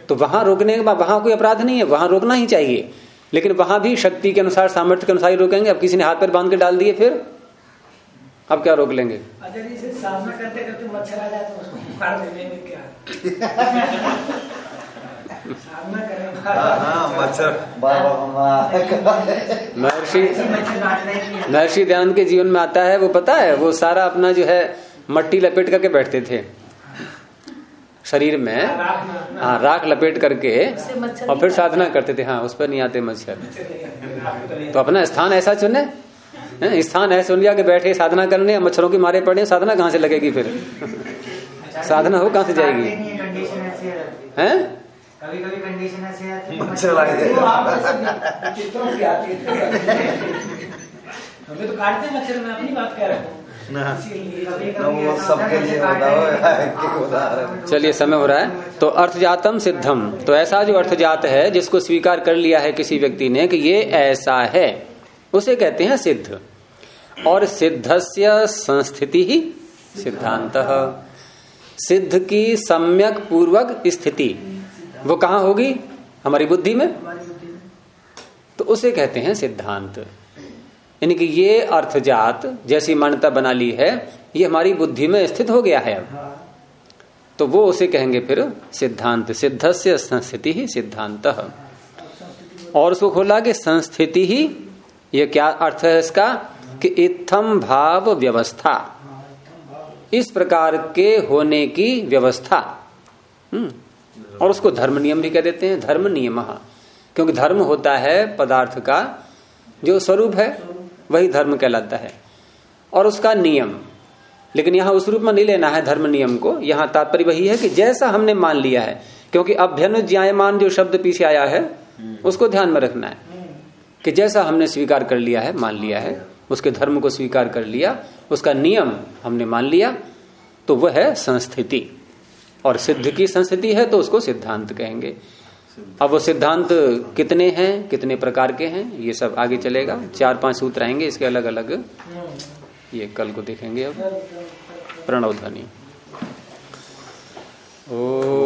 तो वहां रोकने के बाद वहां कोई अपराध नहीं है, वहां रोकना ही चाहिए, लेकिन वहां भी शक्ति के अनुसार, सामर्थ्य के अनुसार ही रोकेंगे। अब किसी ने हाथ पैर बांध के डाल दिए, फिर अब क्या रोक लेंगे? साधना करते करते मच्छर आ जाए तो उसको मार देने में क्या साधना करें महर्षि दयानंद के जीवन में आता है, वो पता है, वो सारा अपना जो है मट्टी लपेट करके बैठते थे शरीर में, हाँ राख लपेट करके, और फिर साधना करते थे। हाँ, उस पर नहीं आते मच्छर। तो अपना स्थान ऐसा चुने, स्थान ऐसे चुन लिया कि बैठे साधना करने, मच्छरों के मारे पड़े, साधना कहाँ से लगेगी फिर? साधना हो कहाँ से जाएगी? हैं? कभी-कभी कंडीशन ऐसे आती है मच्छर लग जाएगा। हमें तो काटते हैं मच्छर, मैं अपनी बात कह रहा हूँ। वो सबके लिए उदाहरण। चलिए, समय हो रहा है। तो अर्थजातम सिद्धम, तो ऐसा जो अर्थजात है जिसको स्वीकार कर लिया है किसी व्यक्ति ने कि ये ऐसा है, उसे कहते हैं सिद्ध। और सिद्धस्य संस्थिति ही सिद्धांतः, सिद्ध की सम्यक पूर्वक स्थिति वो कहाँ होगी? हमारी बुद्धि में, तो उसे कहते हैं सिद्धांत। यानी कि ये अर्थजात जैसी मान्यता बना ली है, ये हमारी बुद्धि में स्थित हो गया है अब, तो वो उसे कहेंगे फिर सिद्धांत। सिद्धस्य संस्थिति ही सिद्धांतः। और उसको खोला कि संस्थिति ही, ये क्या अर्थ है इसका? कि इत्थम भाव व्यवस्था, इस प्रकार के होने की व्यवस्था। और उसको धर्म नियम भी कह देते हैं, धर्म नियम, क्योंकि धर्म होता है पदार्थ का जो स्वरूप है, वही धर्म कहलाता है, और उसका नियम। लेकिन यहाँ उस रूप में नहीं लेना है धर्म नियम को, यहाँ तात्पर्य वही है कि जैसा हमने मान लिया है, क्योंकि अभ्यनुज्ञायमान जो शब्द पीछे आया है उसको ध्यान में रखना है कि जैसा हमने स्वीकार कर लिया है, मान लिया है, उसके धर्म को स्वीकार कर लिया, उसका नियम हमने मान लिया, तो वह है संस्थिति। और सिद्ध की संस्थिति है तो उसको सिद्धांत कहेंगे। अब वो सिद्धांत कितने हैं, कितने प्रकार के हैं, ये सब आगे चलेगा। 4-5 सूत्र आएंगे इसके अलग अलग, ये कल को देखेंगे। अब प्रणव ध्वनि। ओ